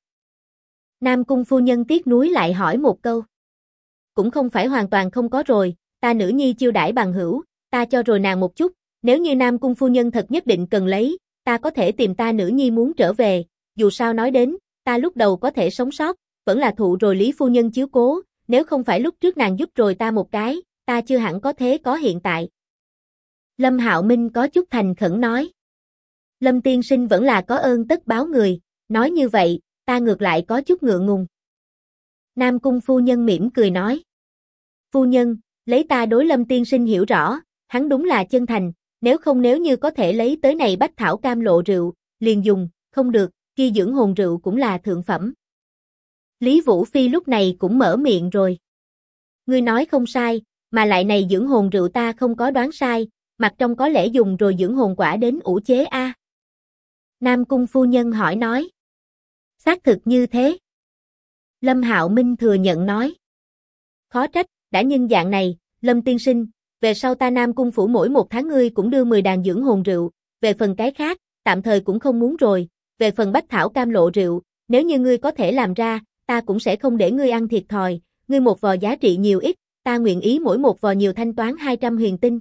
Nam Cung phu nhân tiếc nuối lại hỏi một câu. Cũng không phải hoàn toàn không có rồi, ta nữ nhi chiêu đãi bằng hữu, ta cho rồi nàng một chút, nếu như Nam Cung phu nhân thật nhất định cần lấy, ta có thể tìm ta nữ nhi muốn trở về, dù sao nói đến, ta lúc đầu có thể sống sót, vẫn là thụ rồi Lý phu nhân chiếu cố, nếu không phải lúc trước nàng giúp rồi ta một cái, ta chưa hẳn có thế có hiện tại. Lâm Hạo Minh có chút thành khẩn nói. Lâm tiên sinh vẫn là có ơn tất báo người, nói như vậy, ta ngược lại có chút ngượng ngùng. Nam Cung phu nhân mỉm cười nói. Phu nhân, lấy ta đối Lâm tiên sinh hiểu rõ, hắn đúng là chân thành, nếu như có thể lấy tới này bách thảo cam lộ rượu, liền dùng, không được, kia dưỡng hồn rượu cũng là thượng phẩm. Lý Vũ Phi lúc này cũng mở miệng rồi. Ngươi nói không sai, mà lại này dưỡng hồn rượu ta không có đoán sai, mặt trong có lẽ dùng rồi dưỡng hồn quả đến ủ chế a? Nam Cung phu nhân hỏi nói. Xác thực như thế. Lâm Hạo Minh thừa nhận nói. Khó trách, đã nhân dạng này, Lâm tiên sinh, về sau ta Nam Cung phủ mỗi một tháng ngươi cũng đưa 10 đàn dưỡng hồn rượu, về phần cái khác, tạm thời cũng không muốn rồi, về phần bách thảo cam lộ rượu, nếu như ngươi có thể làm ra, ta cũng sẽ không để ngươi ăn thiệt thòi, ngươi một vò giá trị nhiều ít, ta nguyện ý mỗi một vò nhiều thanh toán 200 huyền tinh.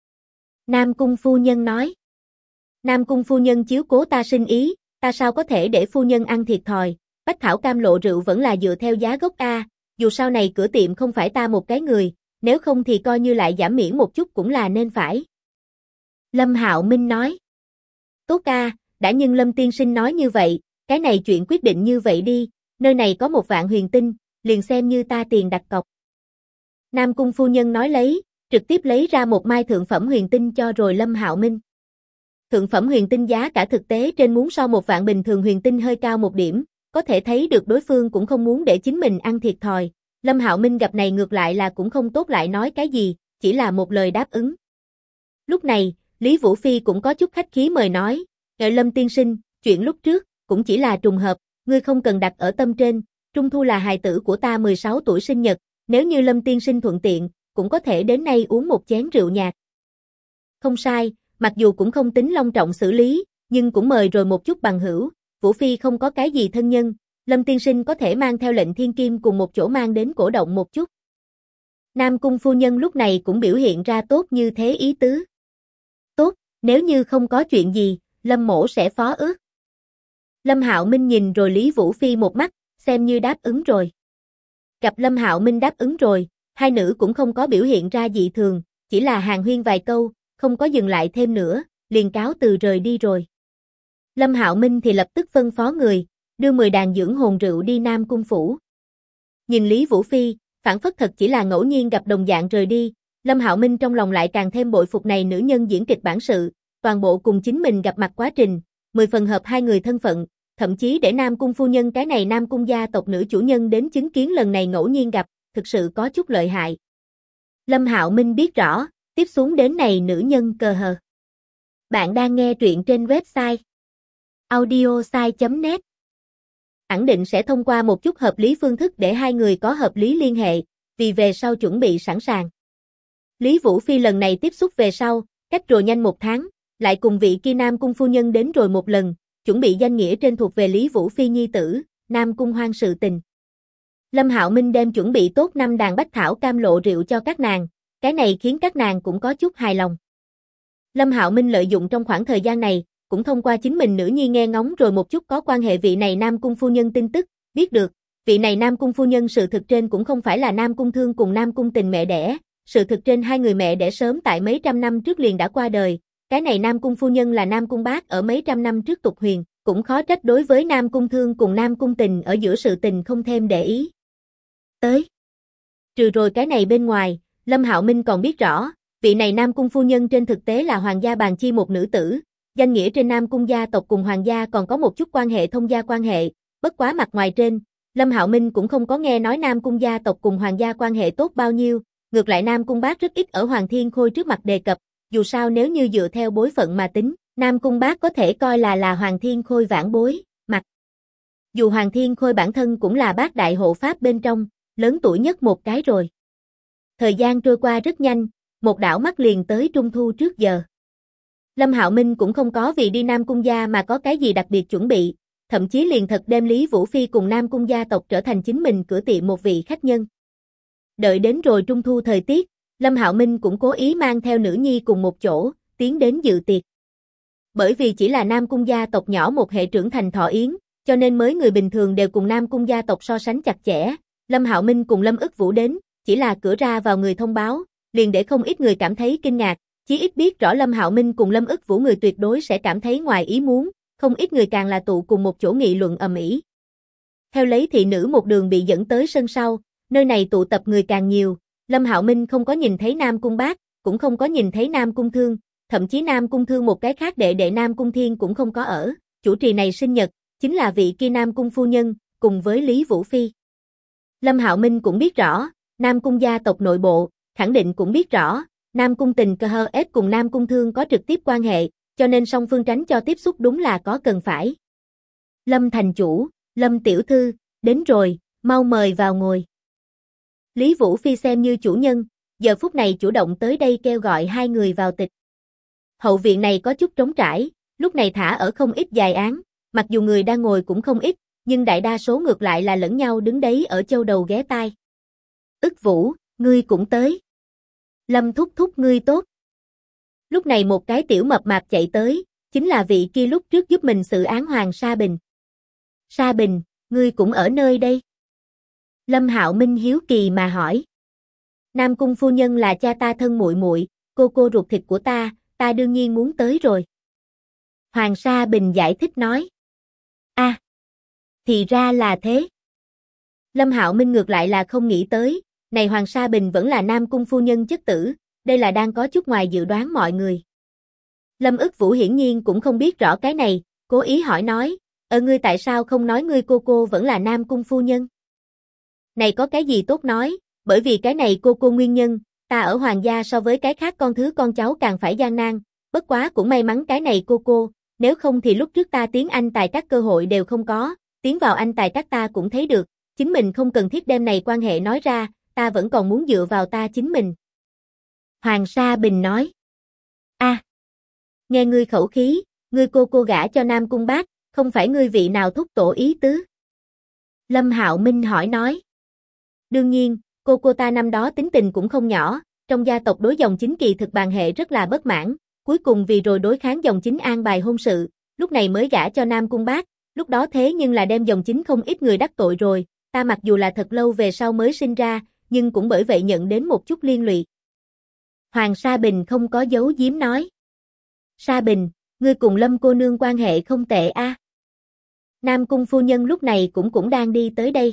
Nam Cung phu nhân nói. Nam Cung phu nhân chiếu cố ta sinh ý, ta sao có thể để phu nhân ăn thiệt thòi, bách thảo cam lộ rượu vẫn là dựa theo giá gốc a, dù sau này cửa tiệm không phải ta một cái người, nếu không thì coi như lại giảm miễn một chút cũng là nên phải. Lâm Hạo Minh nói. Tốt a, đã nhưng Lâm tiên sinh nói như vậy, cái này chuyện quyết định như vậy đi, nơi này có 1 vạn huyền tinh, liền xem như ta tiền đặt cọc. Nam Cung phu nhân nói lấy, trực tiếp lấy ra một mai thượng phẩm huyền tinh cho rồi Lâm Hạo Minh. Thượng phẩm huyền tinh giá cả thực tế trên muốn so 1 vạn bình thường huyền tinh hơi cao một điểm, có thể thấy được đối phương cũng không muốn để chính mình ăn thiệt thòi. Lâm Hạo Minh gặp này ngược lại là cũng không tốt lại nói cái gì, chỉ là một lời đáp ứng. Lúc này, Lý Vũ Phi cũng có chút khách khí mời nói, Lâm tiên sinh, chuyện lúc trước, cũng chỉ là trùng hợp, ngươi không cần đặt ở tâm trên, Trung Thu là hài tử của ta 16 tuổi sinh nhật, nếu như Lâm tiên sinh thuận tiện, cũng có thể đến nay uống một chén rượu nhạt. Không sai, mặc dù cũng không tính long trọng xử lý, nhưng cũng mời rồi một chút bằng hữu, Vũ Phi không có cái gì thân nhân, Lâm tiên sinh có thể mang theo lệnh thiên kim cùng một chỗ mang đến cổ động một chút. Nam Cung phu nhân lúc này cũng biểu hiện ra tốt như thế ý tứ. Tốt, nếu như không có chuyện gì, Lâm mỗ sẽ phó ước. Lâm Hạo Minh nhìn rồi Lý Vũ Phi một mắt, xem như đáp ứng rồi. Gặp Lâm Hạo Minh đáp ứng rồi, hai nữ cũng không có biểu hiện ra dị thường, chỉ là hàn huyên vài câu, không có dừng lại thêm nữa, liền cáo từ rời đi rồi. Lâm Hạo Minh thì lập tức phân phó người, đưa 10 đàn dưỡng hồn rượu đi Nam Cung phủ. Nhìn Lý Vũ Phi, phản phất thật chỉ là ngẫu nhiên gặp đồng dạng rời đi, Lâm Hạo Minh trong lòng lại càng thêm bội phục này nữ nhân diễn kịch bản sự, toàn bộ cùng chính mình gặp mặt quá trình, 10 phần hợp hai người thân phận, thậm chí để Nam Cung phu nhân cái này Nam Cung gia tộc nữ chủ nhân đến chứng kiến lần này ngẫu nhiên gặp, thực sự có chút lợi hại. Lâm Hạo Minh biết rõ, tiếp xuống đến này nữ nhân cờ hờ. Bạn đang nghe truyện trên website audiosai.net. Ẩn định sẽ thông qua một chút hợp lý phương thức để hai người có hợp lý liên hệ, vì về sau chuẩn bị sẵn sàng. Lý Vũ Phi lần này tiếp xúc về sau, cách rồi nhanh 1 tháng, lại cùng vị kia Nam Cung phu nhân đến rồi một lần, chuẩn bị danh nghĩa trên thuộc về Lý Vũ Phi nhi tử, Nam Cung Hoang sự tình. Lâm Hạo Minh đem chuẩn bị tốt 5 đàn bách thảo cam lộ rượu cho các nàng, cái này khiến các nàng cũng có chút hài lòng. Lâm Hạo Minh lợi dụng trong khoảng thời gian này, cũng thông qua chính mình nữ nhi nghe ngóng rồi một chút có quan hệ vị này Nam Cung phu nhân tin tức, biết được, vị này Nam Cung phu nhân sự thực trên cũng không phải là Nam Cung Thương cùng Nam Cung Tình mẹ đẻ, sự thực trên hai người mẹ đẻ sớm tại mấy trăm năm trước liền đã qua đời, cái này Nam Cung phu nhân là Nam Cung Bác ở mấy trăm năm trước tục huyền, cũng khó trách đối với Nam Cung Thương cùng Nam Cung Tình ở giữa sự tình không thêm để ý. Tới. Trừ rồi cái này bên ngoài, Lâm Hạo Minh còn biết rõ, vị này Nam Cung phu nhân trên thực tế là hoàng gia bàn chi một nữ tử, danh nghĩa trên Nam Cung gia tộc cùng hoàng gia còn có một chút quan hệ thông gia quan hệ, bất quá mặt ngoài trên, Lâm Hạo Minh cũng không có nghe nói Nam Cung gia tộc cùng hoàng gia quan hệ tốt bao nhiêu, ngược lại Nam Cung Bác rất ít ở Hoàng Thiên Khôi trước mặt đề cập, dù sao nếu như dựa theo bối phận mà tính, Nam Cung Bác có thể coi là Hoàng Thiên Khôi vãn bối, mặc dù Hoàng Thiên Khôi bản thân cũng là bác đại hộ pháp bên trong, lớn tuổi nhất một cái rồi. Thời gian trôi qua rất nhanh, một đảo mắt liền tới Trung Thu trước giờ. Lâm Hạo Minh cũng không có vì đi Nam Cung gia mà có cái gì đặc biệt chuẩn bị, thậm chí liền thật đem Lý Vũ Phi cùng Nam Cung gia tộc trở thành chính mình cửa tiệm một vị khách nhân. Đợi đến rồi Trung Thu thời tiết, Lâm Hạo Minh cũng cố ý mang theo nữ nhi cùng một chỗ, tiến đến dự tiệc. Bởi vì chỉ là Nam Cung gia tộc nhỏ một hệ trưởng thành thọ yến, cho nên mới người bình thường đều cùng Nam Cung gia tộc so sánh chặt chẽ. Lâm Hạo Minh cùng Lâm Ức Vũ đến, chỉ là cửa ra vào người thông báo, liền để không ít người cảm thấy kinh ngạc, chí ít biết rõ Lâm Hạo Minh cùng Lâm Ức Vũ người tuyệt đối sẽ cảm thấy ngoài ý muốn, không ít người càng là tụ cùng một chỗ nghị luận ầm ĩ. Theo lấy thị nữ một đường bị dẫn tới sân sau, nơi này tụ tập người càng nhiều, Lâm Hạo Minh không có nhìn thấy Nam Cung Bác, cũng không có nhìn thấy Nam Cung Thương, thậm chí Nam Cung Thương một cái khác đệ Nam Cung Thiên cũng không có ở, chủ trì này sinh nhật, chính là vị kia Nam Cung phu nhân, cùng với Lý Vũ Phi. Lâm Hạo Minh cũng biết rõ, Nam Cung gia tộc nội bộ, khẳng định cũng biết rõ, Nam Cung Tình KHS cùng Nam Cung Thương có trực tiếp quan hệ, cho nên song phương tránh cho tiếp xúc đúng là có cần phải. Lâm thành chủ, Lâm tiểu thư, đến rồi, mau mời vào ngồi. Lý Vũ Phi xem như chủ nhân, giờ phút này chủ động tới đây kêu gọi hai người vào tịch. Hậu viện này có chút trống trải, lúc này thả ở không ít dài án, mặc dù người đang ngồi cũng không ít, nhưng đại đa số ngược lại là lẫn nhau đứng đấy ở châu đầu ghé tai. Ức Vũ, ngươi cũng tới. Lâm thúc thúc ngươi tốt. Lúc này một cái tiểu mập mạp chạy tới, chính là vị kia lúc trước giúp mình xử án Hoàng Sa Bình. Sa Bình, ngươi cũng ở nơi đây. Lâm Hạo Minh hiếu kỳ mà hỏi. Nam Cung phu nhân là cha ta thân muội muội, cô ruột thịt của ta đương nhiên muốn tới rồi. Hoàng Sa Bình giải thích nói. À, thì ra là thế. Lâm Hạo Minh ngược lại là không nghĩ tới, này Hoàng Sa Bình vẫn là Nam Cung phu nhân chất tử, đây là đang có chút ngoài dự đoán mọi người. Lâm Ức Vũ hiển nhiên cũng không biết rõ cái này, cố ý hỏi nói, ngươi tại sao không nói ngươi cô vẫn là Nam Cung phu nhân? Này có cái gì tốt nói, bởi vì cái này cô nguyên nhân, ta ở hoàng gia so với cái khác con cháu càng phải gian nan, bất quá cũng may mắn cái này cô, nếu không thì lúc trước ta tiến anh tài các cơ hội đều không có, tiến vào anh tài các ta cũng thấy được, chính mình không cần thiết đem này quan hệ nói ra, ta vẫn còn muốn dựa vào ta chính mình. Hoàng Sa Bình nói. À, nghe ngươi khẩu khí, ngươi cô gả cho Nam Cung bác, không phải ngươi vị nào thúc tổ ý tứ? Lâm Hạo Minh hỏi nói. Đương nhiên, cô ta năm đó tính tình cũng không nhỏ, trong gia tộc đối dòng chính kỳ thực bàn hệ rất là bất mãn, cuối cùng vì rồi đối kháng dòng chính an bài hôn sự, lúc này mới gả cho Nam Cung bác, lúc đó thế nhưng là đem dòng chính không ít người đắc tội rồi, ta mặc dù là thật lâu về sau mới sinh ra, nhưng cũng bởi vậy nhận đến một chút liên lụy. Hoàng Sa Bình không có giấu giếm nói. Sa Bình, ngươi cùng Lâm cô nương quan hệ không tệ a. Nam Cung phu nhân lúc này cũng đang đi tới đây.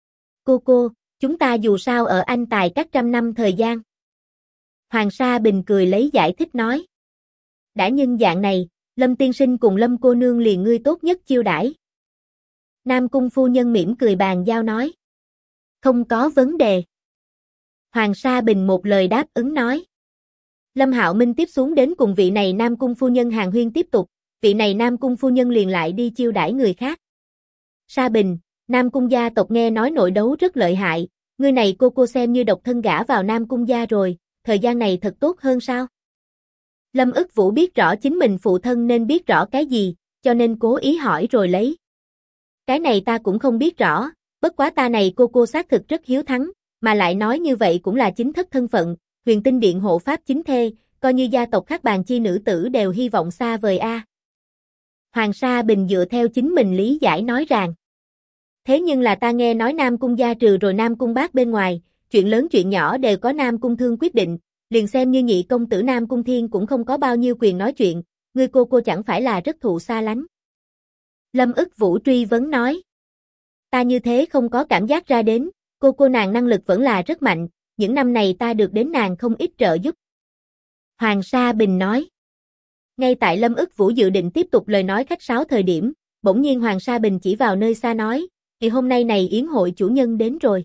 Cô, chúng ta dù sao ở anh tài các trăm năm thời gian. Hoàng Sa Bình cười lấy giải thích nói. Đã nhân dạng này, Lâm tiên sinh cùng Lâm cô nương liền ngươi tốt nhất chiêu đãi. Nam Cung phu nhân mỉm cười bàn giao nói. Không có vấn đề. Hoàng Sa Bình một lời đáp ứng nói. Lâm Hạo Minh tiếp xuống đến cùng vị này Nam Cung phu nhân hàn huyên tiếp tục, vị này Nam Cung phu nhân liền lại đi chiêu đãi người khác. Sa Bình, Nam Cung gia tộc nghe nói nội đấu rất lợi hại, người này cô xem như độc thân gả vào Nam Cung gia rồi, thời gian này thật tốt hơn sao? Lâm Ức Vũ biết rõ chính mình phụ thân nên biết rõ cái gì, cho nên cố ý hỏi rồi lấy. Cái này ta cũng không biết rõ, bất quá ta này cô xác thực rất hiếu thắng, mà lại nói như vậy cũng là chính thất thân phận, Huyền Tinh Điện hộ pháp chính thê, coi như gia tộc khác bàn chi nữ tử đều hy vọng xa vời a. Hoàng Sa Bình dựa theo chính mình lý giải nói rằng. Thế nhưng là ta nghe nói Nam Cung gia trừ rồi Nam Cung bác bên ngoài, chuyện lớn chuyện nhỏ đều có Nam Cung Thương quyết định, liền xem như nhị công tử Nam Cung Thiên cũng không có bao nhiêu quyền nói chuyện, ngươi cô chẳng phải là rất thụ xa lánh. Lâm Ức Vũ truy vấn nói. Ta như thế không có cảm giác ra đến, cô nàng năng lực vẫn là rất mạnh, những năm này ta được đến nàng không ít trợ giúp. Hoàng Sa Bình nói. Ngay tại Lâm Ức Vũ dự định tiếp tục lời nói khách sáo thời điểm, bỗng nhiên Hoàng Sa Bình chỉ vào nơi xa nói, thì hôm nay này yến hội chủ nhân đến rồi.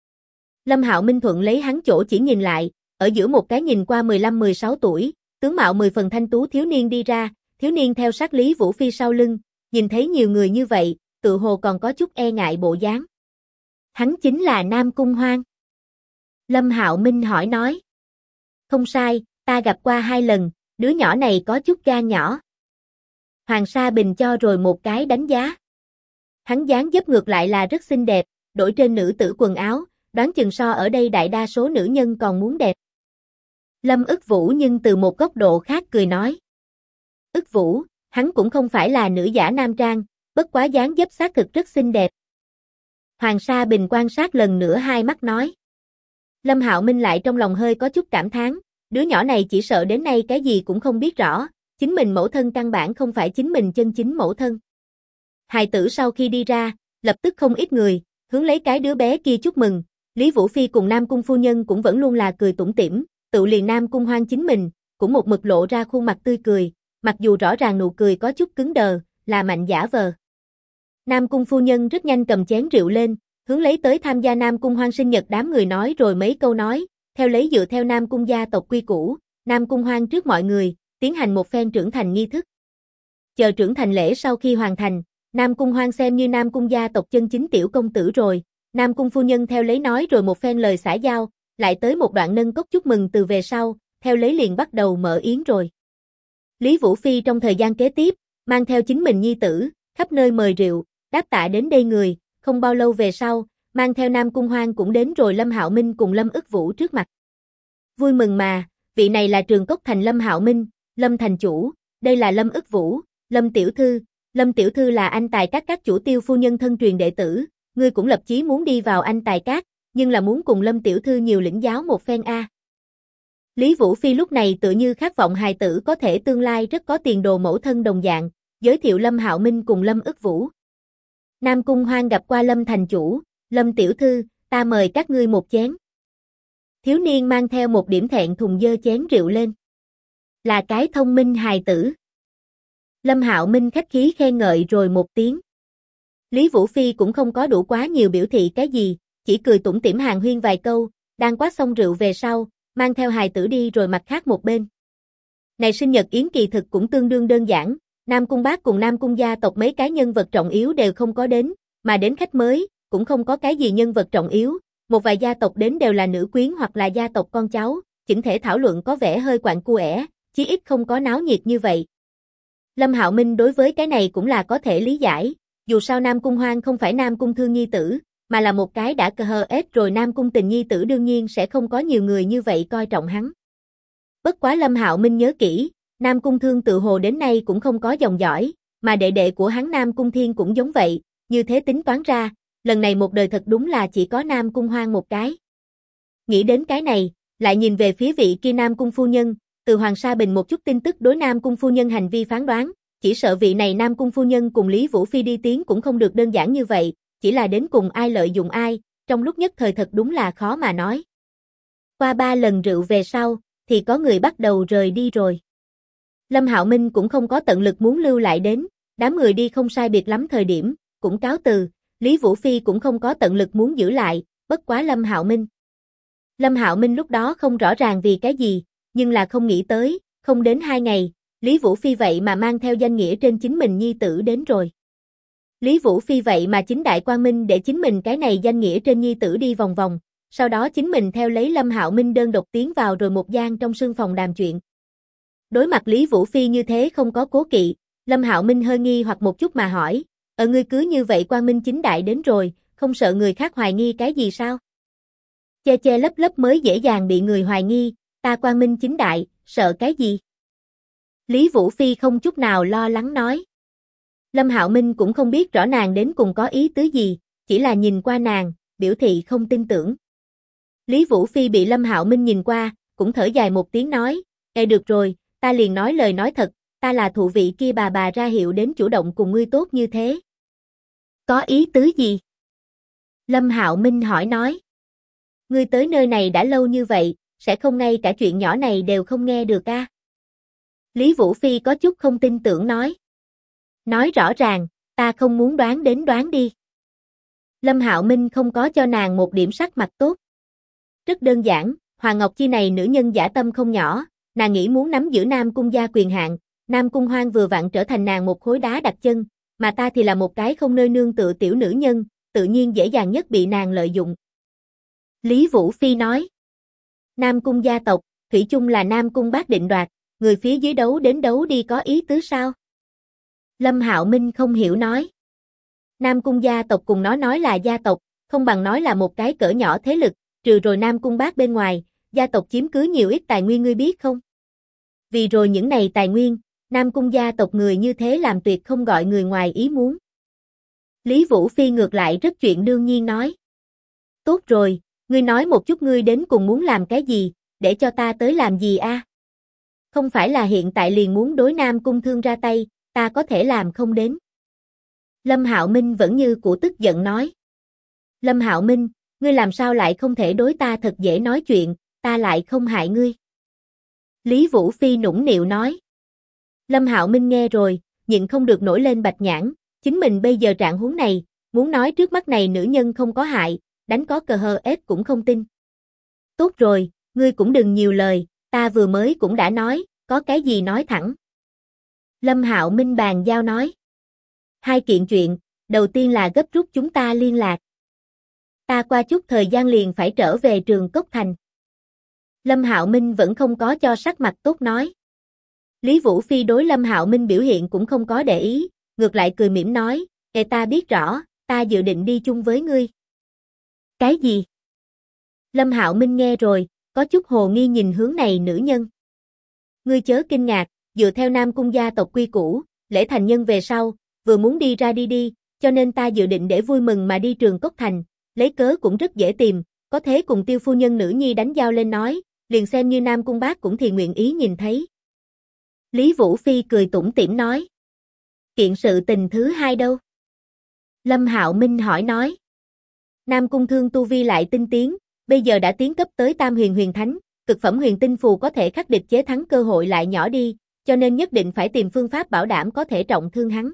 Lâm Hạo Minh thuận lấy hắn chỗ chỉ nhìn lại, ở giữa một cái nhìn qua 15-16 tuổi, tướng mạo 10 phần thanh tú thiếu niên đi ra, thiếu niên theo sát Lý Vũ Phi sau lưng, nhìn thấy nhiều người như vậy, tự hồ còn có chút e ngại bộ dáng. Hắn chính là Nam Cung Hoan. Lâm Hạo Minh hỏi nói. Không sai, ta gặp qua 2 lần, đứa nhỏ này có chút gan nhỏ. Hoàng Sa Bình cho rồi một cái đánh giá. Hắn dáng dấp ngược lại là rất xinh đẹp, đổi trên nữ tử quần áo, đoán chừng so ở đây đại đa số nữ nhân còn muốn đẹp. Lâm Ức Vũ nhưng từ một góc độ khác cười nói. Ức Vũ, hắn cũng không phải là nữ giả nam trang, bất quá dáng dấp xác thực rất xinh đẹp. Hoàng Sa Bình quan sát lần nữa hai mắt nói. Lâm Hạo Minh lại trong lòng hơi có chút cảm thán, đứa nhỏ này chỉ sợ đến nay cái gì cũng không biết rõ, chính mình mẫu thân căn bản không phải chính mình chân chính mẫu thân. Hài tử sau khi đi ra, lập tức không ít người, hướng lấy cái đứa bé kia chúc mừng, Lý Vũ Phi cùng Nam Cung phu nhân cũng vẫn luôn là cười tủm tỉm, tự liền Nam Cung Hoan chính mình, cũng một mực lộ ra khuôn mặt tươi cười, mặc dù rõ ràng nụ cười có chút cứng đờ, là mạnh giả vờ. Nam Cung phu nhân rất nhanh cầm chén rượu lên, hướng lấy tới tham gia Nam Cung Hoan sinh nhật đám người nói rồi mấy câu nói, theo lấy dựa theo Nam Cung gia tộc quy củ, Nam Cung Hoang trước mọi người, tiến hành một phen trưởng thành nghi thức. Chờ trưởng thành lễ sau khi hoàn thành, Nam Cung Hoang xem như Nam Cung gia tộc chân chính tiểu công tử rồi, Nam Cung phu nhân theo lấy nói rồi một phen lời xã giao, lại tới một đoạn nâng cốc chúc mừng từ về sau, theo lấy liền bắt đầu mở yến rồi. Lý Vũ Phi trong thời gian kế tiếp, mang theo chính mình nhi tử, khắp nơi mời rượu, đáp tạ đến đây người, không bao lâu về sau, mang theo Nam Cung Hoang cũng đến rồi Lâm Hạo Minh cùng Lâm Ức Vũ trước mặt. Vui mừng mà, vị này là Trường Cốc Thành Lâm Hạo Minh, Lâm thành chủ, đây là Lâm Ức Vũ, Lâm tiểu thư là anh tài các chủ Tiêu phu nhân thân truyền đệ tử, ngươi cũng lập chí muốn đi vào anh tài các, nhưng là muốn cùng Lâm tiểu thư nhiều lĩnh giáo một phen a. Lý Vũ Phi lúc này tự như khát vọng hài tử có thể tương lai rất có tiền đồ mẫu thân đồng dạng, giới thiệu Lâm Hạo Minh cùng Lâm Ức Vũ. Nam Cung Hoang gặp qua Lâm thành chủ, Lâm tiểu thư, ta mời các ngươi một chén. Thiếu niên mang theo một điểm thẹn thùng dơ chén rượu lên. Là cái thông minh hài tử. Lâm Hạo Minh khách khí khen ngợi rồi một tiếng. Lý Vũ Phi cũng không có đủ quá nhiều biểu thị cái gì, chỉ cười tủm tỉm hàn huyên vài câu, đang quát xong rượu về sau, mang theo hài tử đi rồi mặt khác một bên. Này sinh nhật yến kỳ thực cũng tương đương đơn giản, Nam Cung Bác cùng Nam Cung gia tộc mấy cái nhân vật trọng yếu đều không có đến, mà đến khách mới, cũng không có cái gì nhân vật trọng yếu, một vài gia tộc đến đều là nữ quyến hoặc là gia tộc con cháu, chỉnh thể thảo luận có vẻ hơi quạnh cua, chí ít không có náo nhiệt như vậy. Lâm Hạo Minh đối với cái này cũng là có thể lý giải, dù sao Nam Cung Hoang không phải Nam Cung Thương nhi tử, mà là một cái đã cờ hờ ết rồi Nam Cung Tình nhi tử đương nhiên sẽ không có nhiều người như vậy coi trọng hắn. Bất quá Lâm Hạo Minh nhớ kỹ, Nam Cung Thương tự hồ đến nay cũng không có dòng dõi, mà đệ đệ của hắn Nam Cung Thiên cũng giống vậy, như thế tính toán ra, lần này một đời thật đúng là chỉ có Nam Cung Hoang một cái. Nghĩ đến cái này, lại nhìn về phía vị kia Nam Cung phu nhân, từ Hoàng Sa Bình một chút tin tức đối Nam Cung phu nhân hành vi phán đoán, chỉ sợ vị này Nam Cung phu nhân cùng Lý Vũ Phi đi tiến cũng không được đơn giản như vậy, chỉ là đến cùng ai lợi dụng ai, trong lúc nhất thời thật đúng là khó mà nói. Qua 3 lần rượu về sau, thì có người bắt đầu rời đi rồi. Lâm Hạo Minh cũng không có tận lực muốn lưu lại đến, đám người đi không sai biệt lắm thời điểm, cũng cáo từ, Lý Vũ Phi cũng không có tận lực muốn giữ lại, bất quá Lâm Hạo Minh lúc đó không rõ ràng vì cái gì, nhưng là không nghĩ tới, không đến 2 ngày, Lý Vũ Phi vậy mà mang theo danh nghĩa trên chính mình nhi tử đến rồi. Lý Vũ Phi vậy mà chính đại quang minh để chính mình cái này danh nghĩa trên nhi tử đi vòng vòng, sau đó chính mình theo lấy Lâm Hạo Minh đơn độc tiến vào rồi một gian trong sương phòng đàm chuyện. Đối mặt Lý Vũ Phi như thế không có cố kỵ, Lâm Hạo Minh hơi nghi hoặc một chút mà hỏi, ngươi cứ như vậy quang minh chính đại đến rồi, không sợ người khác hoài nghi cái gì sao? Che che lấp lấp mới dễ dàng bị người hoài nghi, ta quang minh chính đại, sợ cái gì? Lý Vũ Phi không chút nào lo lắng nói. Lâm Hạo Minh cũng không biết rõ nàng đến cùng có ý tứ gì, chỉ là nhìn qua nàng, biểu thị không tin tưởng. Lý Vũ Phi bị Lâm Hạo Minh nhìn qua, cũng thở dài một tiếng nói, được rồi, ta liền nói lời nói thật, ta là thụ vị kia bà ra hiệu đến chủ động cùng ngươi tốt như thế. Có ý tứ gì? Lâm Hạo Minh hỏi nói. Ngươi tới nơi này đã lâu như vậy, sẽ không ngay cả chuyện nhỏ này đều không nghe được a? Lý Vũ Phi có chút không tin tưởng nói. Nói rõ ràng, ta không muốn đoán đến đoán đi. Lâm Hạo Minh không có cho nàng một điểm sắc mặt tốt. Rất đơn giản, Hoàng Ngọc Chi này nữ nhân dã tâm không nhỏ, nàng nghĩ muốn nắm giữ Nam Cung gia quyền hạn, Nam Cung Hoang vừa vặn trở thành nàng một khối đá đặt chân, mà ta thì là một cái không nơi nương tựa tiểu nữ nhân, tự nhiên dễ dàng nhất bị nàng lợi dụng. Lý Vũ Phi nói. Nam Cung gia tộc, thủy chung là Nam Cung Bác định đoạt, người phía dưới đấu đến đấu đi có ý tứ sao? Lâm Hạo Minh không hiểu nói. Nam Cung gia tộc cùng nó nói là gia tộc, không bằng nói là một cái cỡ nhỏ thế lực, trừ rồi Nam Cung Bác bên ngoài, gia tộc chiếm cứ nhiều ít tài nguyên ngươi biết không? Vì rồi những này tài nguyên, Nam Cung gia tộc người như thế làm tuyệt không gọi người ngoài ý muốn. Lý Vũ Phi ngược lại rất chuyện đương nhiên nói. Tốt rồi, ngươi nói một chút ngươi đến cùng muốn làm cái gì, để cho ta tới làm gì a? Không phải là hiện tại liền muốn đối Nam Cung Thương ra tay, ta có thể làm không đến. Lâm Hạo Minh vẫn như cũ tức giận nói. Lâm Hạo Minh, ngươi làm sao lại không thể đối ta thật dễ nói chuyện, ta lại không hại ngươi. Lý Vũ Phi nũng nịu nói. Lâm Hạo Minh nghe rồi, nhịn không được nổi lên bạch nhãn, chính mình bây giờ trạng huống này, muốn nói trước mắt này nữ nhân không có hại, đánh có cờ hờ ết cũng không tin. Tốt rồi, ngươi cũng đừng nhiều lời, ta vừa mới cũng đã nói, có cái gì nói thẳng. Lâm Hạo Minh bàn giao nói. Hai kiện chuyện, đầu tiên là gấp rút chúng ta liên lạc. Ta qua chút thời gian liền phải trở về Trường Cốc Thành. Lâm Hạo Minh vẫn không có cho sắc mặt tốt nói. Lý Vũ Phi đối Lâm Hạo Minh biểu hiện cũng không có để ý, ngược lại cười mỉm nói, ta biết rõ, ta dự định đi chung với ngươi. Cái gì? Lâm Hạo Minh nghe rồi, có chút hồ nghi nhìn hướng này nữ nhân. Ngươi chớ kinh ngạc, dựa theo Nam Cung gia tộc quy củ, lễ thành nhân về sau, vừa muốn đi ra đi, cho nên ta dự định để vui mừng mà đi Trường Cốc Thành, lấy cớ cũng rất dễ tìm, có thế cùng Tiêu phu nhân nữ nhi đánh giao lên nói, liền xem như Nam Cung bác cũng thì nguyện ý nhìn thấy. Lý Vũ Phi cười tủm tỉm nói. Kiện sự tình thứ hai đâu? Lâm Hạo Minh hỏi nói. Nam Cung Thương tu vi lại tinh tiến, bây giờ đã tiến cấp tới Tam Huyền Huyền Thánh, cực phẩm huyền tinh phù có thể khắc địch chế thắng cơ hội lại nhỏ đi, cho nên nhất định phải tìm phương pháp bảo đảm có thể trọng thương hắn.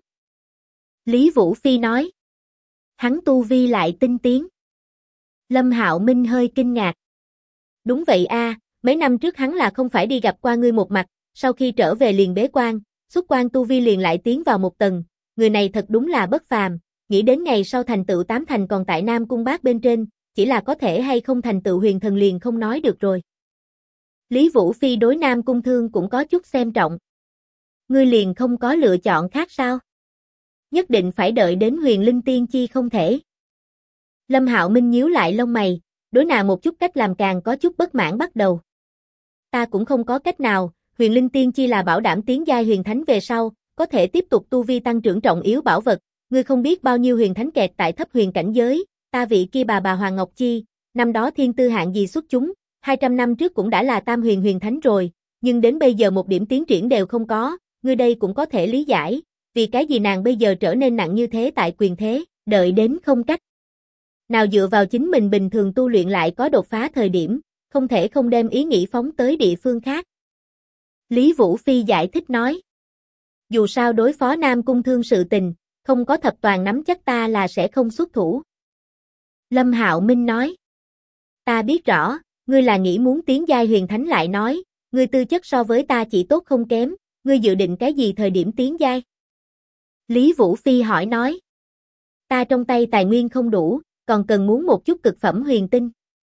Lý Vũ Phi nói. Hắn tu vi lại tinh tiến. Lâm Hạo Minh hơi kinh ngạc. Đúng vậy a, mấy năm trước hắn là không phải đi gặp qua ngươi một mặt, sau khi trở về liền bế quan, xuất quan tu vi liền lại tiến vào một tầng, người này thật đúng là bất phàm, nghĩ đến ngày sau thành tựu tám thành còn tại Nam Cung bác bên trên, chỉ là có thể hay không thành tựu huyền thần liền không nói được rồi. Lý Vũ Phi đối Nam Cung Thương cũng có chút xem trọng. Ngươi liền không có lựa chọn khác sao? Nhất định phải đợi đến huyền linh tiên chi không thể. Lâm Hạo Minh nhíu lại lông mày, đối nàng một chút cách làm càng có chút bất mãn bắt đầu. Ta cũng không có cách nào, huyền linh tiên chi là bảo đảm tiến giai huyền thánh về sau, có thể tiếp tục tu vi tăng trưởng trọng yếu bảo vật, ngươi không biết bao nhiêu huyền thánh kẹt tại thấp huyền cảnh giới, ta vị kia bà Hoàng Ngọc Chi, năm đó thiên tư hạng gì xuất chúng, 200 năm trước cũng đã là tam huyền huyền thánh rồi, nhưng đến bây giờ một điểm tiến triển đều không có, ngươi đây cũng có thể lý giải, vì cái gì nàng bây giờ trở nên nặng như thế tại quyền thế, đợi đến không cách. Nào dựa vào chính mình bình thường tu luyện lại có đột phá thời điểm, không thể không đem ý nghĩ phóng tới địa phương khác. Lý Vũ Phi giải thích nói. Dù sao đối phó Nam Cung Thương sự tình, không có thập toàn nắm chắc ta là sẽ không xuất thủ. Lâm Hạo Minh nói. Ta biết rõ, ngươi là nghĩ muốn tiến giai huyền thánh lại nói, ngươi tư chất so với ta chỉ tốt không kém, ngươi dự định cái gì thời điểm tiến giai? Lý Vũ Phi hỏi nói. Ta trong tay tài nguyên không đủ, còn cần muốn một chút cực phẩm huyền tinh.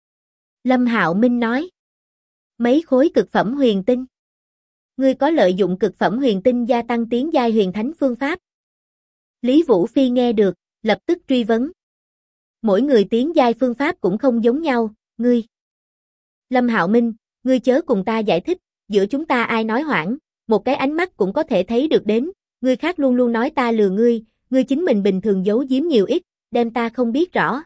Lâm Hạo Minh nói. Mấy khối cực phẩm huyền tinh? Ngươi có lợi dụng cực phẩm huyền tinh gia tăng tiến giai huyền thánh phương pháp? Lý Vũ Phi nghe được, lập tức truy vấn. Mỗi người tiến giai phương pháp cũng không giống nhau, ngươi. Lâm Hạo Minh, ngươi chớ cùng ta giải thích, giữa chúng ta ai nói hoãn, một cái ánh mắt cũng có thể thấy được đến, ngươi khác luôn luôn nói ta lừa ngươi, ngươi chính mình bình thường giấu giếm nhiều ít, đem ta không biết rõ.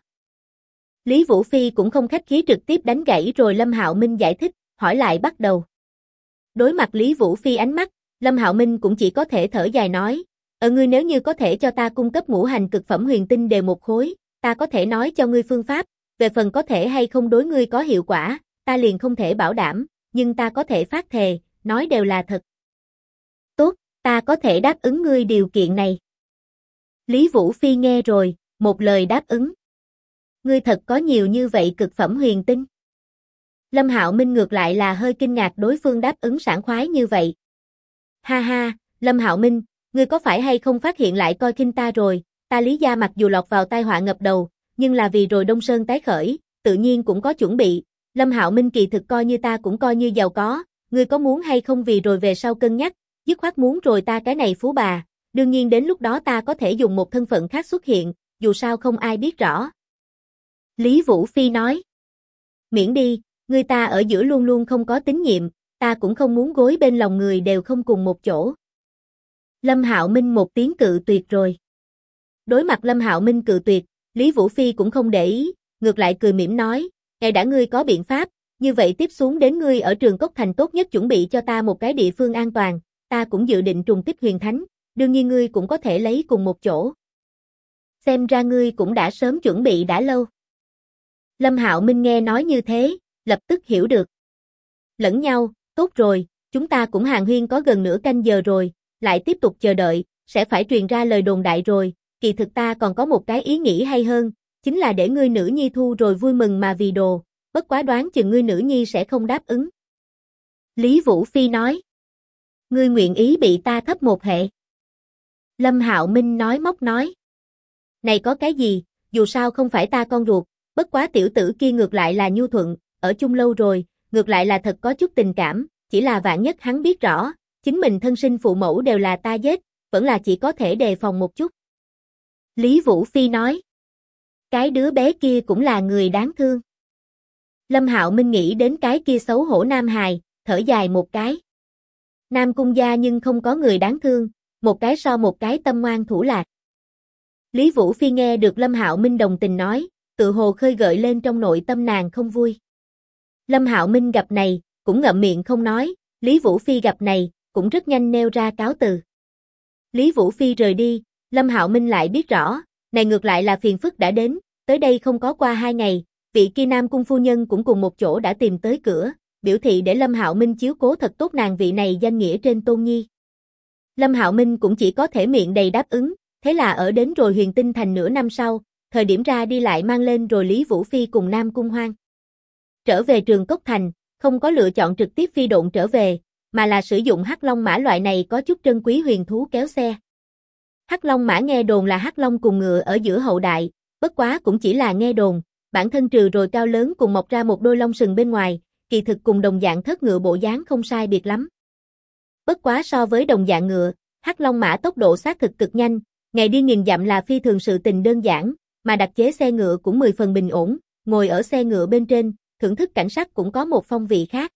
Lý Vũ Phi cũng không khách khí trực tiếp đánh gãy rồi Lâm Hạo Minh giải thích, hỏi lại bắt đầu. Đối mặt Lý Vũ Phi ánh mắt, Lâm Hạo Minh cũng chỉ có thể thở dài nói, ngươi nếu như có thể cho ta cung cấp ngũ hành cực phẩm huyền tinh đều một khối, ta có thể nói cho ngươi phương pháp, về phần có thể hay không đối ngươi có hiệu quả, ta liền không thể bảo đảm, nhưng ta có thể phát thề, nói đều là thật. Tốt, ta có thể đáp ứng ngươi điều kiện này. Lý Vũ Phi nghe rồi, một lời đáp ứng. Ngươi thật có nhiều như vậy cực phẩm huyền tinh? Lâm Hạo Minh ngược lại là hơi kinh ngạc đối phương đáp ứng sảng khoái như vậy. Ha ha, Lâm Hạo Minh, ngươi có phải hay không phát hiện lại coi khinh ta rồi, ta Lý gia mặc dù lọt vào tai họa ngập đầu, nhưng là vì rồi Đông Sơn tái khởi, tự nhiên cũng có chuẩn bị, Lâm Hạo Minh kỳ thực coi như ta cũng coi như giàu có, ngươi có muốn hay không vì rồi về sau cân nhắc, dứt khoát muốn rồi ta cái này phú bà, đương nhiên đến lúc đó ta có thể dùng một thân phận khác xuất hiện, dù sao không ai biết rõ. Lý Vũ Phi nói, miễn đi, người ta ở giữa luôn luôn không có tín nhiệm, ta cũng không muốn gối bên lòng người đều không cùng một chỗ. Lâm Hạo Minh một tiếng cự tuyệt rồi. Đối mặt Lâm Hạo Minh cự tuyệt, Lý Vũ Phi cũng không để ý, ngược lại cười mỉm nói, ngày đã ngươi có biện pháp, như vậy tiếp xuống đến ngươi ở Trường Cốc Thành tốt nhất chuẩn bị cho ta một cái địa phương an toàn, ta cũng dự định trùng kích huyền thánh, đương nhiên ngươi cũng có thể lấy cùng một chỗ. Xem ra ngươi cũng đã sớm chuẩn bị đã lâu. Lâm Hạo Minh nghe nói như thế, lập tức hiểu được. Lẫn nhau, tốt rồi, chúng ta cũng hàn huyên có gần nửa canh giờ rồi, lại tiếp tục chờ đợi, sẽ phải truyền ra lời đồn đại rồi, kỳ thực ta còn có một cái ý nghĩ hay hơn, chính là để ngươi nữ nhi thu rồi vui mừng mà vì đồ, bất quá đoán chừng ngươi nữ nhi sẽ không đáp ứng. Lý Vũ Phi nói. Ngươi nguyện ý bị ta thấp một hệ. Lâm Hạo Minh nói móc nói. Này có cái gì, dù sao không phải ta con ruột, bất quá tiểu tử kia ngược lại là nhu thuận, ở chung lâu rồi, ngược lại là thật có chút tình cảm, chỉ là vạn nhất hắn biết rõ, chính mình thân sinh phụ mẫu đều là ta giết, vẫn là chỉ có thể đề phòng một chút. Lý Vũ Phi nói. Cái đứa bé kia cũng là người đáng thương. Lâm Hạo Minh nghĩ đến cái kia xấu hổ nam hài, thở dài một cái. Nam cung gia nhưng không có người đáng thương, một cái so một cái tâm ngoan thủ lạt. Lý Vũ Phi nghe được Lâm Hạo Minh đồng tình nói, tự hồ khơi gợi lên trong nội tâm nàng không vui. Lâm Hạo Minh gặp này, cũng ngậm miệng không nói, Lý Vũ Phi gặp này, cũng rất nhanh nêu ra cáo từ. Lý Vũ Phi rời đi, Lâm Hạo Minh lại biết rõ, này ngược lại là phiền phức đã đến, tới đây không có qua 2 ngày, vị kia Nam cung phu nhân cũng cùng một chỗ đã tìm tới cửa, biểu thị để Lâm Hạo Minh chiếu cố thật tốt nàng vị này danh nghĩa trên tôn nhi. Lâm Hạo Minh cũng chỉ có thể miệng đầy đáp ứng, thế là ở đến rồi Huyền Tinh Thành nửa năm sau, thời điểm ra đi lại mang lên rồi Lý Vũ Phi cùng Nam Cung Hoan. Trở về Trường Cốc Thành, không có lựa chọn trực tiếp phi độn trở về, mà là sử dụng Hắc Long mã loại này có chút trân quý huyền thú kéo xe. Hắc Long mã nghe đồn là Hắc Long cùng ngựa ở giữa hậu đại, bất quá cũng chỉ là nghe đồn, bản thân trừ rồi cao lớn cùng mọc ra một đôi lông sừng bên ngoài, kỳ thực cùng đồng dạng thất ngựa bộ dáng không sai biệt lắm. Bất quá so với đồng dạng ngựa, Hắc Long mã tốc độ xác thực cực nhanh, ngày đi 1000 dặm là phi thường sự tình đơn giản, mà đặc chế xe ngựa cũng 10 phần bình ổn, ngồi ở xe ngựa bên trên, thưởng thức cảnh sắc cũng có một phong vị khác.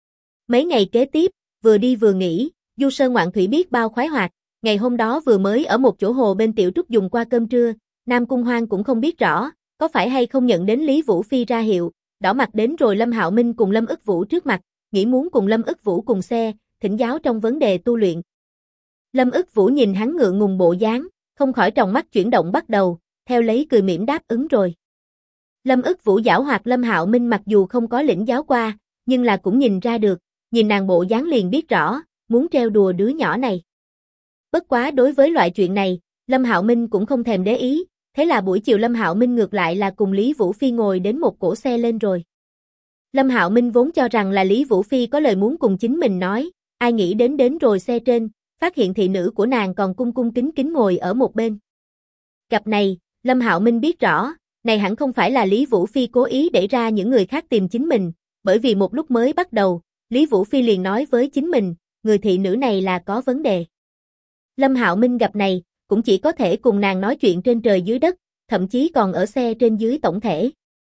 Mấy ngày kế tiếp, vừa đi vừa nghỉ, du sơn ngoạn thủy biết bao khoái hoạt, ngày hôm đó vừa mới ở một chỗ hồ bên tiểu trúc dùng qua cơm trưa, Nam Cung Hoan cũng không biết rõ, có phải hay không nhận đến Lý Vũ Phi ra hiệu, đỏ mặt đến rồi Lâm Hạo Minh cùng Lâm Ức Vũ trước mặt, nghĩ muốn cùng Lâm Ức Vũ cùng xe, thỉnh giáo trong vấn đề tu luyện. Lâm Ức Vũ nhìn hắn ngượng ngùng bộ dáng, không khỏi tròng mắt chuyển động bắt đầu, theo lấy cười mỉm đáp ứng rồi. Lâm Ức Vũ giảo hoạt Lâm Hạo Minh mặc dù không có lĩnh giáo qua, nhưng là cũng nhìn ra được, nhìn nàng bộ dáng liền biết rõ, muốn trêu đùa đứa nhỏ này. Bất quá đối với loại chuyện này, Lâm Hạo Minh cũng không thèm để ý, thế là buổi chiều Lâm Hạo Minh ngược lại là cùng Lý Vũ Phi ngồi đến một cỗ xe lên rồi. Lâm Hạo Minh vốn cho rằng là Lý Vũ Phi có lời muốn cùng chính mình nói, ai nghĩ đến rồi xe trên, phát hiện thị nữ của nàng còn cung cung kính kính ngồi ở một bên. Gặp này, Lâm Hạo Minh biết rõ, này hẳn không phải là Lý Vũ Phi cố ý để ra những người khác tìm chính mình, bởi vì một lúc mới bắt đầu, Lý Vũ Phi liền nói với chính mình, người thị nữ này là có vấn đề. Lâm Hạo Minh gặp này, cũng chỉ có thể cùng nàng nói chuyện trên trời dưới đất, thậm chí còn ở xe trên dưới tổng thể.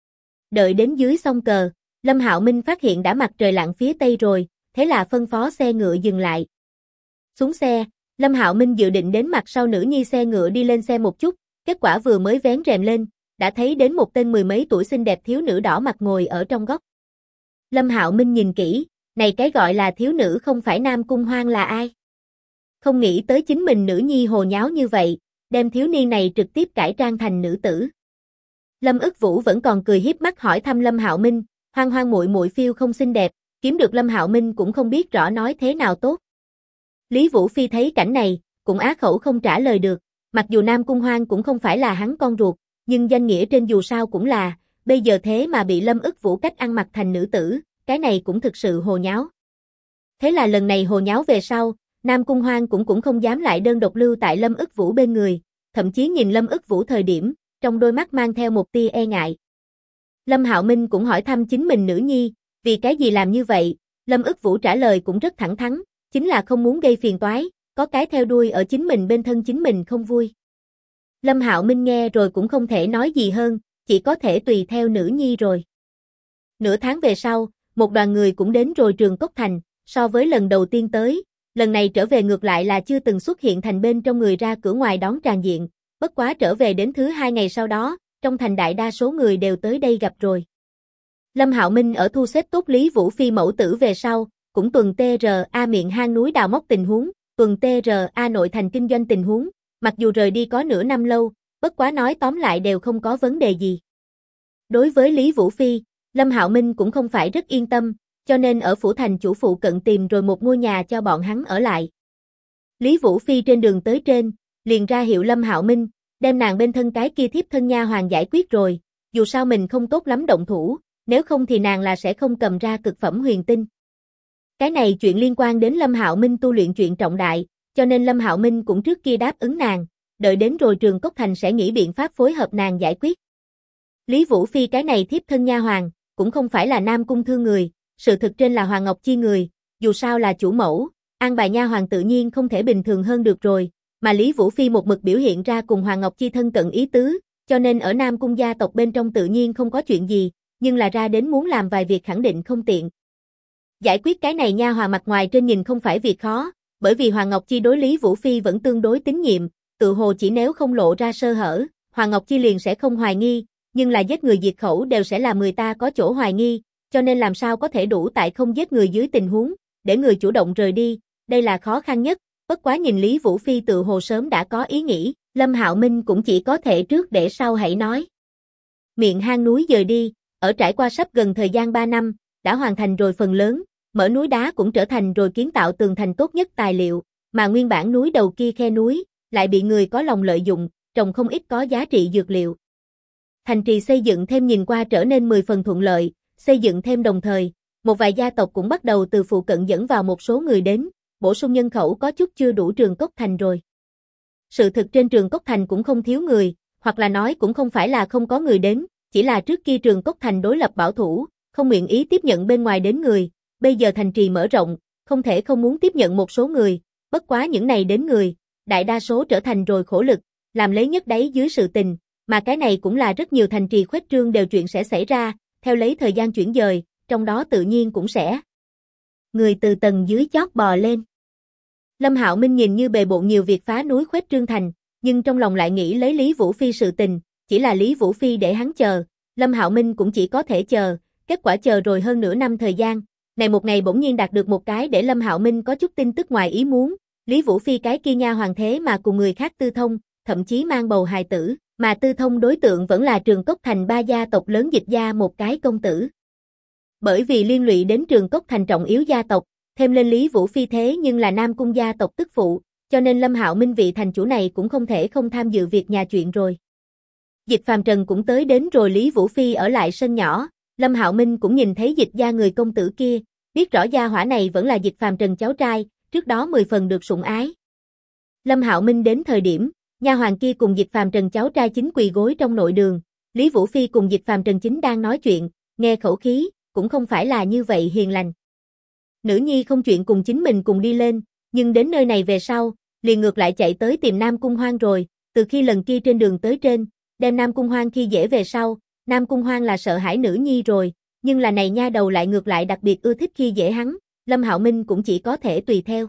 Đợi đến dưới sông cờ, Lâm Hạo Minh phát hiện đã mặt trời lặn phía tây rồi, thế là phân phó xe ngựa dừng lại. Xuống xe, Lâm Hạo Minh dự định đến mặt sau nữ nhi xe ngựa đi lên xe một chút, kết quả vừa mới vén rèm lên, đã thấy đến một tên 10 mấy tuổi xinh đẹp thiếu nữ đỏ mặt ngồi ở trong góc. Lâm Hạo Minh nhìn kỹ, này cái gọi là thiếu nữ không phải Nam Cung Hoan là ai? Không nghĩ tới chính mình nữ nhi hồ nháo như vậy, đem thiếu niên này trực tiếp cải trang thành nữ tử. Lâm Ức Vũ vẫn còn cười hiếp mắt hỏi thăm Lâm Hạo Minh, Hoan Hoan muội muội phiêu không xinh đẹp, kiếm được Lâm Hạo Minh cũng không biết rõ nói thế nào tốt. Lý Vũ Phi thấy cảnh này, cũng á khẩu không trả lời được, mặc dù Nam Cung Hoan cũng không phải là hắn con ruột, nhưng danh nghĩa trên dù sao cũng là, bây giờ thế mà bị Lâm Ức Vũ cách ăn mặc thành nữ tử, cái này cũng thực sự hồ nháo. Thế là lần này hồ nháo về sau, Nam Cung Hoan cũng không dám lại đơn độc lưu tại Lâm Ức Vũ bên người, thậm chí nhìn Lâm Ức Vũ thời điểm, trong đôi mắt mang theo một tia e ngại. Lâm Hạo Minh cũng hỏi thăm chính mình nữ nhi, vì cái gì làm như vậy, Lâm Ức Vũ trả lời cũng rất thẳng thắn, chính là không muốn gây phiền toái, có cái theo đuôi ở chính mình bên thân chính mình không vui. Lâm Hạo Minh nghe rồi cũng không thể nói gì hơn, chỉ có thể tùy theo nữ nhi rồi. Nửa tháng về sau, một đoàn người cũng đến rồi Trường Cốc Thành, so với lần đầu tiên tới, lần này trở về ngược lại là chưa từng xuất hiện thành bên trong người ra cửa ngoài đón tràn diện, bất quá trở về đến thứ 2 ngày sau đó, trong thành đại đa số người đều tới đây gặp rồi. Lâm Hạo Minh ở thu xếp tốt Lý Vũ Phi mẫu tử về sau, cũng tuần TRA miệng hang núi đào móc tình huống, tuần TRA nội thành kinh doanh tình huống, mặc dù rời đi có nửa năm lâu, bất quá nói tóm lại đều không có vấn đề gì. Đối với Lý Vũ Phi, Lâm Hạo Minh cũng không phải rất yên tâm, cho nên ở phủ thành chủ phụ cận tìm rồi một ngôi nhà cho bọn hắn ở lại. Lý Vũ Phi trên đường tới trên, liền ra hiệu Lâm Hạo Minh, đem nàng bên thân cái kia thiếp thân nha hoàng giải quyết rồi, dù sao mình không tốt lắm động thủ, nếu không thì nàng là sẽ không cầm ra cực phẩm huyền tinh. Cái này chuyện liên quan đến Lâm Hạo Minh tu luyện chuyện trọng đại, cho nên Lâm Hạo Minh cũng trước kia đáp ứng nàng, đợi đến rồi Trường Cốc Thành sẽ nghĩ biện pháp phối hợp nàng giải quyết. Lý Vũ Phi cái này thiếp thân nha hoàn, cũng không phải là Nam Cung Thương người, sự thực trên là Hoàng Ngọc Chi người, dù sao là chủ mẫu, an bài nha hoàn tự nhiên không thể bình thường hơn được rồi, mà Lý Vũ Phi một mực biểu hiện ra cùng Hoàng Ngọc Chi thân cận ý tứ, cho nên ở Nam Cung gia tộc bên trong tự nhiên không có chuyện gì, nhưng là ra đến muốn làm vài việc khẳng định không tiện. Giải quyết cái này nha hoàn mặt ngoài trên nhìn không phải việc khó, bởi vì Hoàng Ngọc Chi đối Lý Vũ Phi vẫn tương đối tín nhiệm, tự hồ chỉ nếu không lộ ra sơ hở, Hoàng Ngọc Chi liền sẽ không hoài nghi, nhưng là giết người diệt khẩu đều sẽ làm người ta có chỗ hoài nghi, cho nên làm sao có thể đủ tại không giết người dưới tình huống, để người chủ động rời đi, đây là khó khăn nhất, bất quá nhìn Lý Vũ Phi tự hồ sớm đã có ý nghĩ, Lâm Hạo Minh cũng chỉ có thể trước để sau hãy nói. Miệng hang núi dời đi, ở trải qua sắp gần thời gian 3 năm, đã hoàn thành rồi phần lớn, mở núi đá cũng trở thành rồi kiến tạo tường thành tốt nhất tài liệu, mà nguyên bản núi đầu kia khe núi, lại bị người có lòng lợi dụng, trồng không ít có giá trị dược liệu. Thành trì xây dựng thêm nhìn qua trở nên 10 phần thuận lợi, xây dựng thêm đồng thời, một vài gia tộc cũng bắt đầu từ phụ cận dẫn vào một số người đến, bổ sung nhân khẩu có chút chưa đủ Trường Cốc Thành rồi. Sự thực trên Trường Cốc Thành cũng không thiếu người, hoặc là nói cũng không phải là không có người đến, chỉ là trước kia Trường Cốc Thành đối lập bảo thủ, không nguyện ý tiếp nhận bên ngoài đến người, bây giờ thành trì mở rộng, không thể không muốn tiếp nhận một số người, bất quá những này đến người, đại đa số trở thành rồi khổ lực, làm lấy nhất đáy dưới sự tình, mà cái này cũng là rất nhiều thành trì khuếch trương đều chuyện sẽ xảy ra, theo lấy thời gian chuyển dời, trong đó tự nhiên cũng sẽ người từ tầng dưới chót bò lên. Lâm Hạo Minh nhìn như bề bộn nhiều việc phá núi khuếch trương thành, nhưng trong lòng lại nghĩ lấy Lý Vũ Phi sự tình, chỉ là Lý Vũ Phi để hắn chờ, Lâm Hạo Minh cũng chỉ có thể chờ, kết quả chờ rồi hơn nửa năm thời gian, này một ngày bỗng nhiên đạt được một cái để Lâm Hạo Minh có chút tin tức ngoài ý muốn, Lý Vũ Phi cái kia nha hoàng thế mà cùng người khác tư thông, thậm chí mang bầu hài tử, mà tư thông đối tượng vẫn là Trường Cốc Thành 3 gia tộc lớn Dịch gia một cái công tử. Bởi vì liên lụy đến Trường Cốc Thành trọng yếu gia tộc, thêm lên Lý Vũ Phi thế nhưng là Nam Cung gia tộc tức phụ, cho nên Lâm Hạo Minh vị thành chủ này cũng không thể không tham dự việc nhà chuyện rồi. Dịch Phàm Trần cũng tới đến rồi Lý Vũ Phi ở lại sân nhỏ, Lâm Hạo Minh cũng nhìn thấy Dịch gia người công tử kia, biết rõ gia hỏa này vẫn là Dịch Phàm Trần cháu trai, trước đó 10 phần được sủng ái. Lâm Hạo Minh đến thời điểm, nha hoàng kia cùng Dịch Phàm Trần cháu trai chính quỳ gối trong nội đường, Lý Vũ Phi cùng Dịch Phàm Trần chính đang nói chuyện, nghe khẩu khí, cũng không phải là như vậy hiền lành. Nữ nhi không chuyện cùng chính mình cùng đi lên, nhưng đến nơi này về sau, liền ngược lại chạy tới tìm Nam Cung Hoang rồi, từ khi lần kia trên đường tới trên, đem Nam Cung Hoang khi dễ về sau, Nam Cung Hoang là sợ hãi nữ nhi rồi, nhưng là này nha đầu lại ngược lại đặc biệt ưa thích khi dễ hắn, Lâm Hạo Minh cũng chỉ có thể tùy theo.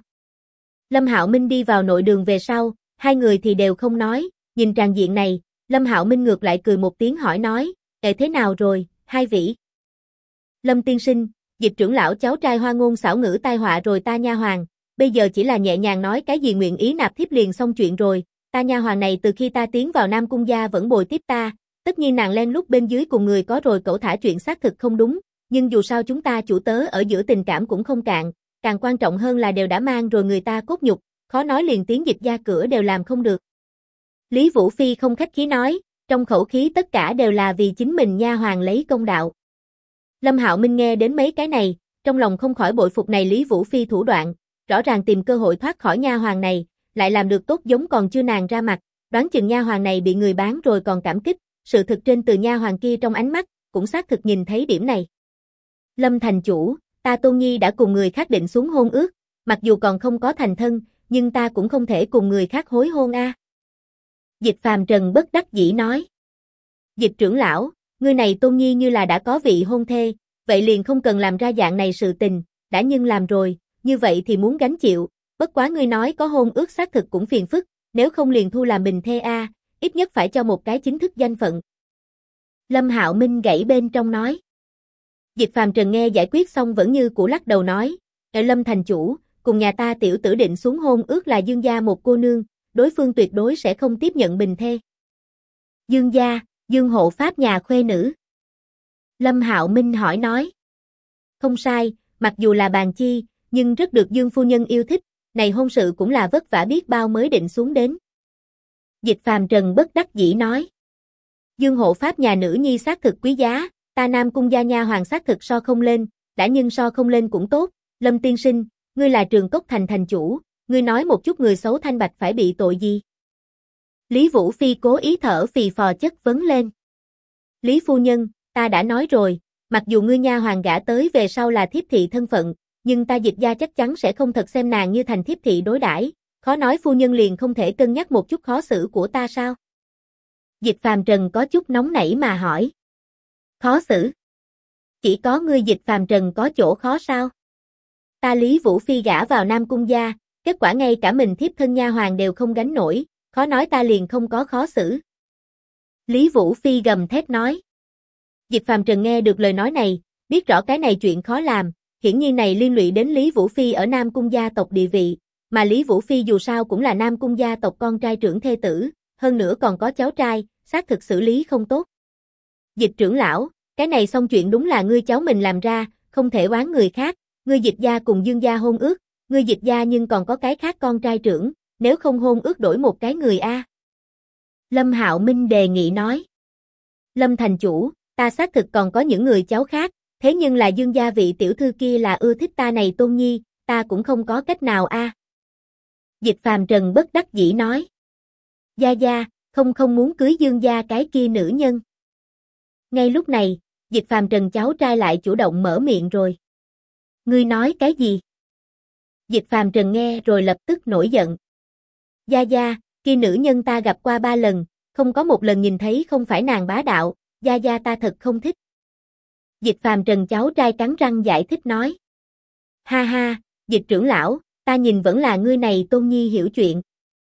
Lâm Hạo Minh đi vào nội đường về sau, hai người thì đều không nói, nhìn tràng diện này, Lâm Hạo Minh ngược lại cười một tiếng hỏi nói, thế nào rồi, hai vị? Lâm tiên sinh, Dịch trưởng lão cháu trai hoa ngôn xảo ngữ tai họa rồi ta nha hoàng, bây giờ chỉ là nhẹ nhàng nói cái gì nguyện ý nạp thiếp liền xong chuyện rồi, ta nha hoàng này từ khi ta tiến vào Nam Cung gia vẫn bồi tiếp ta, tất nhiên nàng len lút bên dưới cùng người có rồi cẩu thả chuyện xác thực không đúng, nhưng dù sao chúng ta chủ tớ ở giữa tình cảm cũng không cạn, càng quan trọng hơn là đều đã mang rồi người ta cốt nhục, khó nói liền tiến Dịch gia cửa đều làm không được. Lý Vũ Phi không khách khí nói, trong khẩu khí tất cả đều là vì chính mình nha hoàng lấy công đạo. Lâm Hạo Minh nghe đến mấy cái này, trong lòng không khỏi bội phục này Lý Vũ Phi thủ đoạn, rõ ràng tìm cơ hội thoát khỏi nha hoàng này, lại làm được tốt giống còn chưa nàng ra mặt, đoán chừng nha hoàng này bị người bán rồi còn cảm kích, sự thực trên từ nha hoàng kia trong ánh mắt, cũng xác thực nhìn thấy điểm này. Lâm thành chủ, ta Tôn Nhi đã cùng người khác định xuống hôn ước, mặc dù còn không có thành thân, nhưng ta cũng không thể cùng người khác hối hôn a. Dịch Phàm Trần bất đắc dĩ nói. Dịch trưởng lão, ngươi này Tôn Nhi như là đã có vị hôn thê, vậy liền không cần làm ra dạng này sự tình, đã nhưng làm rồi, như vậy thì muốn gánh chịu, bất quá ngươi nói có hôn ước xác thực cũng phiền phức, nếu không liền thu làm bình thê a, ít nhất phải cho một cái chính thức danh phận. Lâm Hạo Minh gãy bên trong nói. Dịch Phàm Trần nghe giải quyết xong vẫn như cũ lắc đầu nói, Lâm thành chủ, cùng nhà ta tiểu tử định xuống hôn ước là Dương gia một cô nương, đối phương tuyệt đối sẽ không tiếp nhận bình thê. Dương gia, Dương hộ pháp nhà khuê nữ. Lâm Hạo Minh hỏi nói. Không sai, mặc dù là bàn chi, nhưng rất được Dương phu nhân yêu thích, này hôn sự cũng là vất vả biết bao mới định xuống đến. Dịch Phàm Trần bất đắc dĩ nói. Dương hộ pháp nhà nữ nhi xác thực quý giá, ta Nam Cung gia nha hoàng xác thực so không lên, đã nhưng so không lên cũng tốt, Lâm tiên sinh, ngươi là Trường Cốc Thành thành chủ, ngươi nói một chút người xấu thanh bạch phải bị tội gì? Lý Vũ Phi cố ý thở phì phò chất vấn lên. Lý phu nhân, ta đã nói rồi, mặc dù ngươi nha hoàng gả tới về sau là thiếp thị thân phận, nhưng ta Dịch gia chắc chắn sẽ không thật xem nàng như thành thiếp thị đối đãi, khó nói phu nhân liền không thể cân nhắc một chút khó xử của ta sao? Dịch Phàm Trần có chút nóng nảy mà hỏi. Khó xử? Chỉ có ngươi Dịch Phàm Trần có chỗ khó sao? Ta Lý Vũ Phi gả vào Nam Cung gia, kết quả ngay cả mình thiếp thân nha hoàng đều không gánh nổi, khó nói ta liền không có khó xử. Lý Vũ Phi gầm thét nói. Dịch Phàm Trần nghe được lời nói này, biết rõ cái này chuyện khó làm, hiển nhiên này liên lụy đến Lý Vũ Phi ở Nam Cung gia tộc địa vị, mà Lý Vũ Phi dù sao cũng là Nam Cung gia tộc con trai trưởng thê tử, hơn nữa còn có cháu trai, xác thực xử lý không tốt. Dịch trưởng lão, cái này xong chuyện đúng là ngươi cháu mình làm ra, không thể oán người khác, ngươi Dịch gia cùng Dương gia hôn ước, ngươi Dịch gia nhưng còn có cái khác con trai trưởng, nếu không hôn ước đổi một cái người a. Lâm Hạo Minh đề nghị nói. Lâm thành chủ, ta xác thực còn có những người cháu khác, thế nhưng là Dương gia vị tiểu thư kia là ưa thích ta này Tôn Nhi, ta cũng không có cách nào a. Dịch Phàm Trần bất đắc dĩ nói. Gia Gia, không muốn cưới Dương gia cái kia nữ nhân. Ngay lúc này, Dịch Phàm Trần cháu trai lại chủ động mở miệng rồi. Ngươi nói cái gì? Dịch Phàm Trần nghe rồi lập tức nổi giận. Gia Gia, kia nữ nhân ta gặp qua 3 lần, không có một lần nhìn thấy không phải nàng bá đạo, Gia Gia ta thật không thích. Dịch Phàm Trần cháu trai cắn răng giải thích nói. Ha ha, Dịch trưởng lão, ta nhìn vẫn là ngươi này Tôn Nhi hiểu chuyện.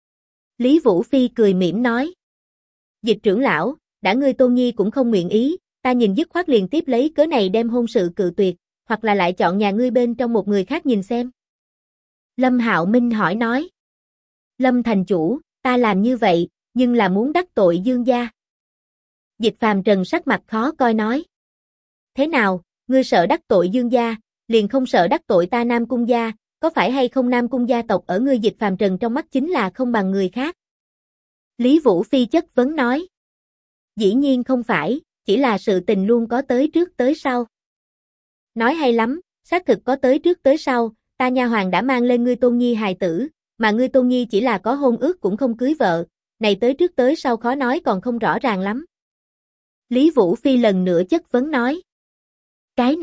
Lý Vũ Phi cười mỉm nói. Dịch trưởng lão, đã ngươi Tôn Nhi cũng không nguyện ý, ta nhìn dứt khoát liền tiếp lấy cớ này đem hôn sự cự tuyệt, hoặc là lại chọn nhà ngươi bên trong một người khác nhìn xem. Lâm Hạo Minh hỏi nói. Lâm thành chủ, ta làm như vậy, nhưng là muốn đắc tội Dương gia. Dịch Phàm Trần sắc mặt khó coi nói. Thế nào, ngươi sợ đắc tội Dương gia, liền không sợ đắc tội ta Nam Cung gia, có phải hay không Nam Cung gia tộc ở ngươi Dịch Phàm Trần trong mắt chính là không bằng người khác? Lý Vũ Phi chất vấn nói. Dĩ nhiên không phải, chỉ là sự tình luôn có tới trước tới sau. Nói hay lắm, xác thực có tới trước tới sau, ta nha hoàng đã mang lên ngươi Tôn Nhi hài tử, mà ngươi Tôn Nhi chỉ là có hôn ước cũng không cưới vợ, này tới trước tới sau khó nói còn không rõ ràng lắm. Lý Vũ Phi lần nữa chất vấn nói. Cái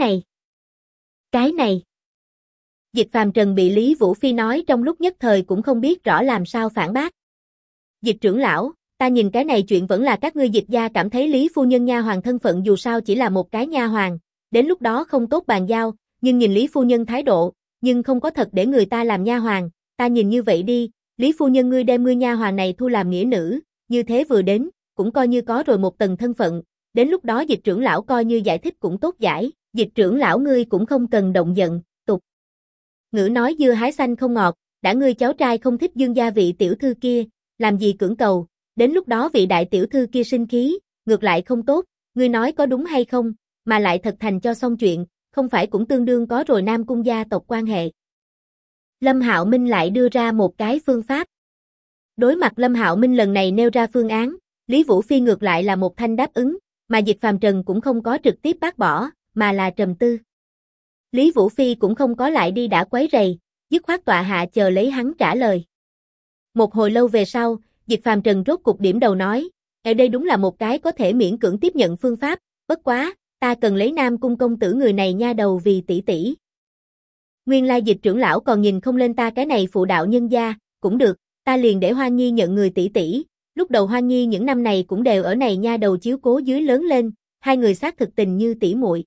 này. Dịch Phàm Trần bị Lý Vũ Phi nói trong lúc nhất thời cũng không biết rõ làm sao phản bác. Dịch trưởng lão, ta nhìn cái này chuyện vẫn là các ngươi Dịch gia cảm thấy Lý phu nhân nha hoàng thân phận dù sao chỉ là một cái nha hoàng, đến lúc đó không tốt bàn giao, nhưng nhìn Lý phu nhân thái độ, nhưng không có thật để người ta làm nha hoàng, ta nhìn như vậy đi, Lý phu nhân ngươi đem ngươi nha hoàng này thu làm nghĩa nữ, như thế vừa đến, cũng coi như có rồi một tầng thân phận, đến lúc đó Dịch trưởng lão coi như giải thích cũng tốt giải, Dịch trưởng lão ngươi cũng không cần động giận, tục. Ngữ nói dưa hái xanh không ngọt, đã ngươi cháu trai không thích Dương gia vị tiểu thư kia, làm gì cưỡng cầu, đến lúc đó vị đại tiểu thư kia sinh khí, ngược lại không tốt, ngươi nói có đúng hay không, mà lại thật thành cho xong chuyện, không phải cũng tương đương có rồi Nam Cung gia tộc quan hệ. Lâm Hạo Minh lại đưa ra một cái phương pháp. Đối mặt Lâm Hạo Minh lần này nêu ra phương án, Lý Vũ Phi ngược lại là một thanh đáp ứng, mà Dịch Phàm Trần cũng không có trực tiếp bác bỏ, mà là trầm tư. Lý Vũ Phi cũng không có lại đi đã quấy rầy, dứt khoát tọa hạ chờ lấy hắn trả lời. Một hồi lâu về sau, Dịch Phàm Trần rốt cục điểm đầu nói, ở đây đúng là một cái có thể miễn cưỡng tiếp nhận phương pháp, bất quá, ta cần lấy Nam Cung công tử người này nha đầu vì tỷ tỷ. Nguyên lai Dịch trưởng lão còn nhìn không lên ta cái này phụ đạo nhân gia, cũng được, ta liền để Hoa Nhi nhận người tỷ tỷ, lúc đầu Hoa Nhi những năm này cũng đều ở này nha đầu chiếu cố dưới lớn lên, hai người xác thực tình như tỷ muội.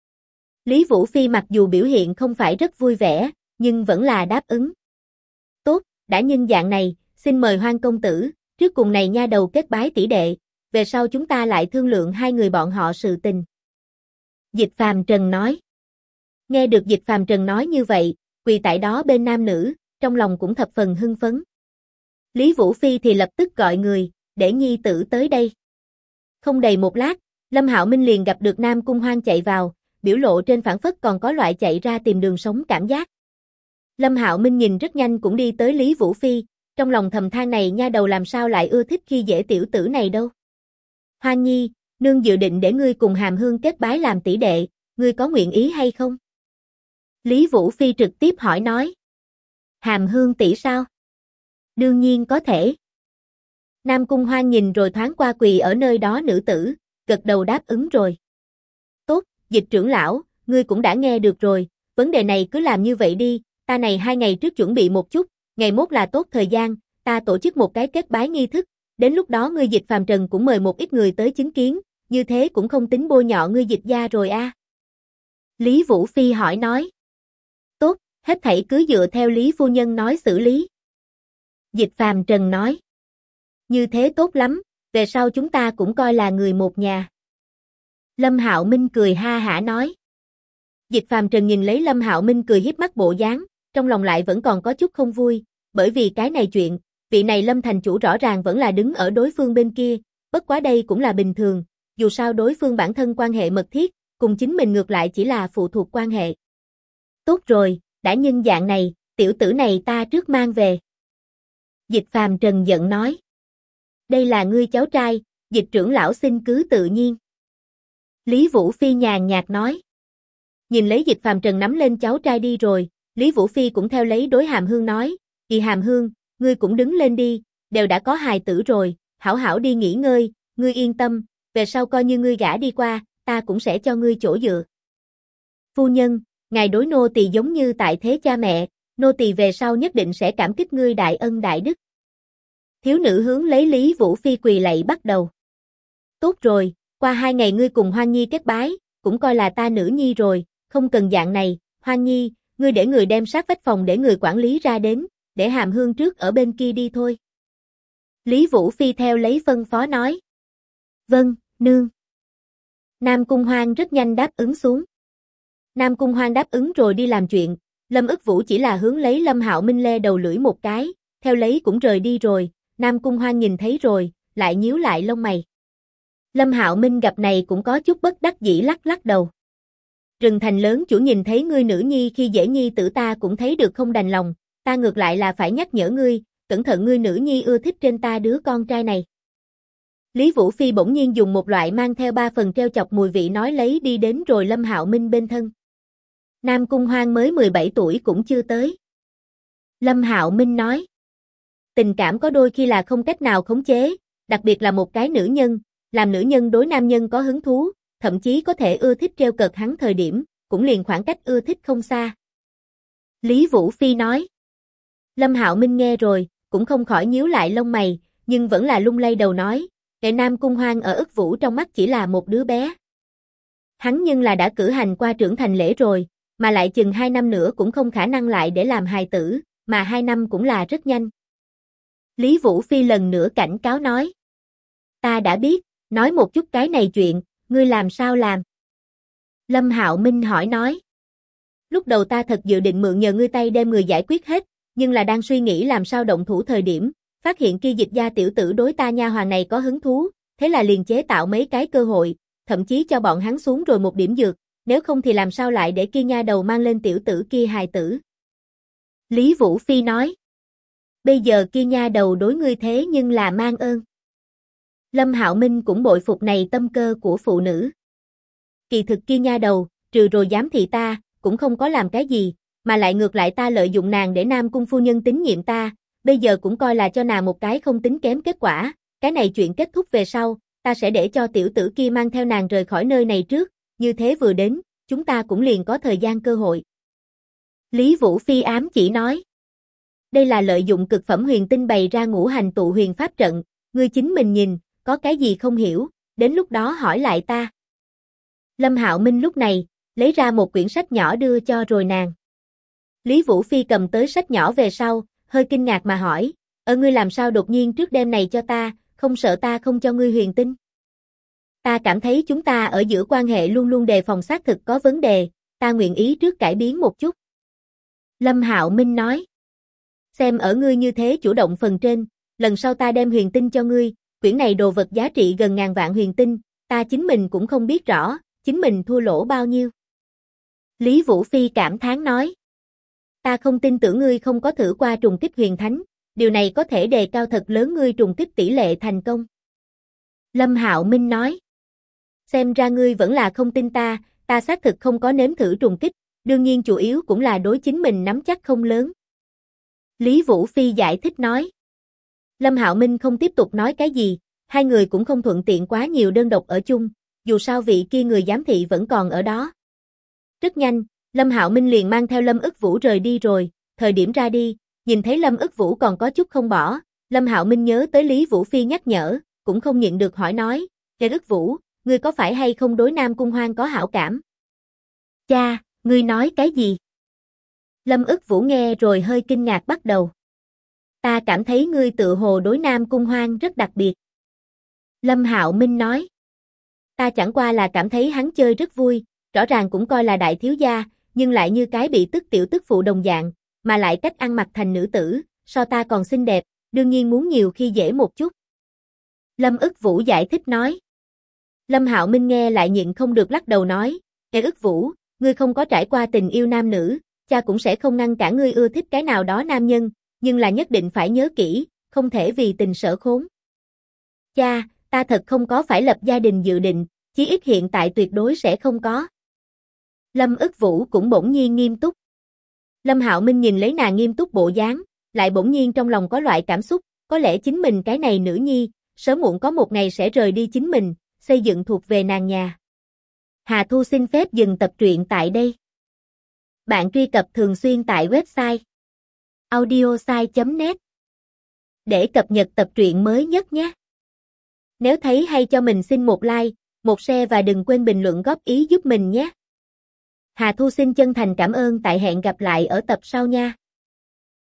Lý Vũ Phi mặc dù biểu hiện không phải rất vui vẻ, nhưng vẫn là đáp ứng. Tốt, đã nhân dạng này, xin mời Hoan công tử, trước cùng này nha đầu kết bái tỷ đệ, về sau chúng ta lại thương lượng hai người bọn họ sự tình. Dịch Phàm Trần nói. Nghe được Dịch Phàm Trần nói như vậy, quỳ tại đó bên nam nữ, trong lòng cũng thập phần hưng phấn. Lý Vũ Phi thì lập tức gọi người, để nhi tử tới đây. Không đầy một lát, Lâm Hạo Minh liền gặp được Nam Cung Hoan chạy vào, biểu lộ trên phảng phất còn có loại chạy ra tìm đường sống cảm giác. Lâm Hạo Minh nhìn rất nhanh cũng đi tới Lý Vũ Phi, trong lòng thầm than này nha đầu làm sao lại ưa thích khi dễ tiểu tử này đâu. Hoan Nhi, Nương dự định để ngươi cùng Hàm Hương kết bái làm tỷ đệ, ngươi có nguyện ý hay không? Lý Vũ Phi trực tiếp hỏi nói. Hàm Hương tỷ sao? Đương nhiên có thể. Nam Cung Hoan nhìn rồi thoáng qua quỳ ở nơi đó nữ tử, gật đầu đáp ứng rồi. Tốt, Dịch trưởng lão, ngươi cũng đã nghe được rồi, vấn đề này cứ làm như vậy đi, ta này 2 ngày trước chuẩn bị một chút, ngày mốt là tốt thời gian, ta tổ chức một cái kết bái nghi thức, đến lúc đó ngươi Dịch phàm trần cũng mời một ít người tới chứng kiến, như thế cũng không tính bôi nhọ ngươi Dịch gia rồi a. Lý Vũ Phi hỏi nói. Tốt, hết thảy cứ dựa theo Lý phu nhân nói xử lý. Dịch phàm trần nói. Như thế tốt lắm, về sau chúng ta cũng coi là người một nhà. Lâm Hạo Minh cười ha hả nói. Dịch phàm trần nhìn lấy Lâm Hạo Minh cười hiếp mắt bộ dáng, trong lòng lại vẫn còn có chút không vui, bởi vì cái này chuyện, vị này Lâm thành chủ rõ ràng vẫn là đứng ở đối phương bên kia, bất quá đây cũng là bình thường, dù sao đối phương bản thân quan hệ mật thiết, cùng chính mình ngược lại chỉ là phụ thuộc quan hệ. Tốt rồi, đã nhân dạng này, tiểu tử này ta trước mang về. Dịch phàm trần giận nói. Đây là ngươi cháu trai, Dịch trưởng lão xin cứ tự nhiên. Lý Vũ Phi nhàn nhạt nói. Nhìn lấy Dịch phàm trần nắm lên cháu trai đi rồi, Lý Vũ Phi cũng theo lấy đối Hàm Hương nói, "Chị Hàm Hương, ngươi cũng đứng lên đi, đều đã có hài tử rồi, hảo hảo đi nghỉ ngơi, ngươi yên tâm, về sau coi như ngươi gả đi qua, ta cũng sẽ cho ngươi chỗ dựa." Phu nhân, ngài đối nô tỳ giống như tại thế cha mẹ, nô tỳ về sau nhất định sẽ cảm kích ngươi đại ân đại đức. Thiếu nữ hướng lấy Lý Vũ Phi quỳ lạy bắt đầu. Tốt rồi, qua 2 ngày ngươi cùng Hoan Nhi kết bái, cũng coi là ta nữ nhi rồi, không cần dạng này, Hoan Nhi, ngươi để người đem sát vách phòng để người quản lý ra đến, để Hàm Hương trước ở bên kia đi thôi. Lý Vũ Phi theo lấy phân phó nói. Vâng, nương. Nam Cung Hoan rất nhanh đáp ứng xuống. Nam Cung Hoan đáp ứng rồi đi làm chuyện, Lâm Ức Vũ chỉ là hướng lấy Lâm Hạo Minh le đầu lưỡi một cái, theo lấy cũng rời đi rồi, Nam Cung Hoan nhìn thấy rồi, lại nhíu lại lông mày. Lâm Hạo Minh gặp này cũng có chút bất đắc dĩ lắc lắc đầu. Rừng Thành lớn chủ nhìn thấy ngươi nữ nhi khi dễ nhi tử ta cũng thấy được không đành lòng, ta ngược lại là phải nhắc nhở ngươi, cẩn thận ngươi nữ nhi ưa thích trên ta đứa con trai này. Lý Vũ Phi bỗng nhiên dùng một loại mang theo 3 phần treo chọc mùi vị nói lấy đi đến rồi Lâm Hạo Minh bên thân. Nam Cung Hoan mới 17 tuổi cũng chưa tới. Lâm Hạo Minh nói. Tình cảm có đôi khi là không cách nào khống chế, đặc biệt là một cái nữ nhân, làm nữ nhân đối nam nhân có hứng thú, thậm chí có thể ưa thích trêu cợt hắn thời điểm, cũng liền khoảng cách ưa thích không xa. Lý Vũ Phi nói. Lâm Hạo Minh nghe rồi, cũng không khỏi nhíu lại lông mày, nhưng vẫn là lung lay đầu nói, kẻ Nam Cung Hoan ở Ức Vũ trong mắt chỉ là một đứa bé. Hắn nhưng là đã cử hành qua trưởng thành lễ rồi, mà lại chừng 2 năm nữa cũng không khả năng lại để làm hài tử, mà 2 năm cũng là rất nhanh. Lý Vũ Phi lần nữa cảnh cáo nói. Ta đã biết, nói một chút cái này chuyện, ngươi làm sao làm? Lâm Hạo Minh hỏi nói. Lúc đầu ta thật dự định mượn nhờ ngươi tay đem người giải quyết hết, nhưng là đang suy nghĩ làm sao động thủ thời điểm, phát hiện kia Dịch gia tiểu tử đối ta nha hoàn này có hứng thú, thế là liền chế tạo mấy cái cơ hội, thậm chí cho bọn hắn xuống rồi một điểm dược, nếu không thì làm sao lại để kia nha đầu mang lên tiểu tử kia hài tử. Lý Vũ Phi nói. Bây giờ kia nha đầu đối ngươi thế nhưng là mang ơn. Lâm Hạo Minh cũng bội phục này tâm cơ của phụ nữ. Kỳ thực kia nha đầu, trừ rồi giám thị ta, cũng không có làm cái gì, mà lại ngược lại ta lợi dụng nàng để Nam Cung phu nhân tín nhiệm ta, bây giờ cũng coi là cho nàng một cái không tính kém kết quả, cái này chuyện kết thúc về sau, ta sẽ để cho tiểu tử kia mang theo nàng rời khỏi nơi này trước, như thế vừa đến, chúng ta cũng liền có thời gian cơ hội. Lý Vũ Phi ám chỉ nói. Đây là lợi dụng cực phẩm huyền tinh bày ra ngũ hành tụ huyền pháp trận, ngươi chính mình nhìn, có cái gì không hiểu, đến lúc đó hỏi lại ta. Lâm Hạo Minh lúc này, lấy ra một quyển sách nhỏ đưa cho rồi nàng. Lý Vũ Phi cầm tới sách nhỏ về sau, hơi kinh ngạc mà hỏi, ngươi làm sao đột nhiên trước đêm này cho ta, không sợ ta không cho ngươi huyền tinh? Ta cảm thấy chúng ta ở giữa quan hệ luôn luôn đề phòng xác thực có vấn đề, ta nguyện ý trước cải biến một chút. Lâm Hạo Minh nói. Xem ở ngươi như thế chủ động phần trên, lần sau ta đem huyền tinh cho ngươi, quyển này đồ vật giá trị gần ngàn vạn huyền tinh, ta chính mình cũng không biết rõ, chính mình thua lỗ bao nhiêu. Lý Vũ Phi cảm thán nói. Ta không tin tưởng ngươi không có thử qua trùng kích huyền thánh, điều này có thể đề cao thật lớn ngươi trùng kích tỷ lệ thành công. Lâm Hạo Minh nói. Xem ra ngươi vẫn là không tin ta xác thực không có nếm thử trùng kích, đương nhiên chủ yếu cũng là đối chính mình nắm chắc không lớn. Lý Vũ Phi giải thích nói. Lâm Hạo Minh không tiếp tục nói cái gì, hai người cũng không thuận tiện quá nhiều đơn độc ở chung, dù sao vị kia người giám thị vẫn còn ở đó. Rất nhanh, Lâm Hạo Minh liền mang theo Lâm Ức Vũ rời đi rồi, thời điểm ra đi, nhìn thấy Lâm Ức Vũ còn có chút không bỏ, Lâm Hạo Minh nhớ tới Lý Vũ Phi nhắc nhở, cũng không nhịn được hỏi nói, Ức Vũ, ngươi có phải hay không đối Nam Cung Hoang có hảo cảm? Cha, ngươi nói cái gì? Lâm Ức Vũ nghe rồi hơi kinh ngạc bắt đầu. Ta cảm thấy ngươi tự hồ đối Nam Cung Hoang rất đặc biệt. Lâm Hạo Minh nói. Ta chẳng qua là cảm thấy hắn chơi rất vui, rõ ràng cũng coi là đại thiếu gia, nhưng lại như cái bị tức tiểu tức phụ đồng dạng, mà lại cách ăn mặc thành nữ tử, so ta còn xinh đẹp, đương nhiên muốn nhiều khi dễ một chút. Lâm Ức Vũ giải thích nói. Lâm Hạo Minh nghe lại nhịn không được lắc đầu nói, Ức Vũ, ngươi không có trải qua tình yêu nam nữ, cha cũng sẽ không ngăn cản ngươi ưa thích cái nào đó nam nhân, nhưng là nhất định phải nhớ kỹ, không thể vì tình sở khốn. Cha, ta thật không có phải lập gia đình dự định, chí ít hiện tại tuyệt đối sẽ không có. Lâm Ức Vũ cũng bỗng nhiên nghiêm túc. Lâm Hạo Minh nhìn lấy nàng nghiêm túc bộ dáng, lại bỗng nhiên trong lòng có loại cảm xúc, có lẽ chính mình cái này nữ nhi, sớm muộn có một ngày sẽ rời đi chính mình, xây dựng thuộc về nàng nhà. Hà Thu xin phép dừng tập truyện tại đây. Bạn truy cập thường xuyên tại website audiosai.net để cập nhật tập truyện mới nhất nhé. Nếu thấy hay cho mình xin một like, một share và đừng quên bình luận góp ý giúp mình nhé. Hà Thu xin chân thành cảm ơn, tại hẹn gặp lại ở tập sau nha.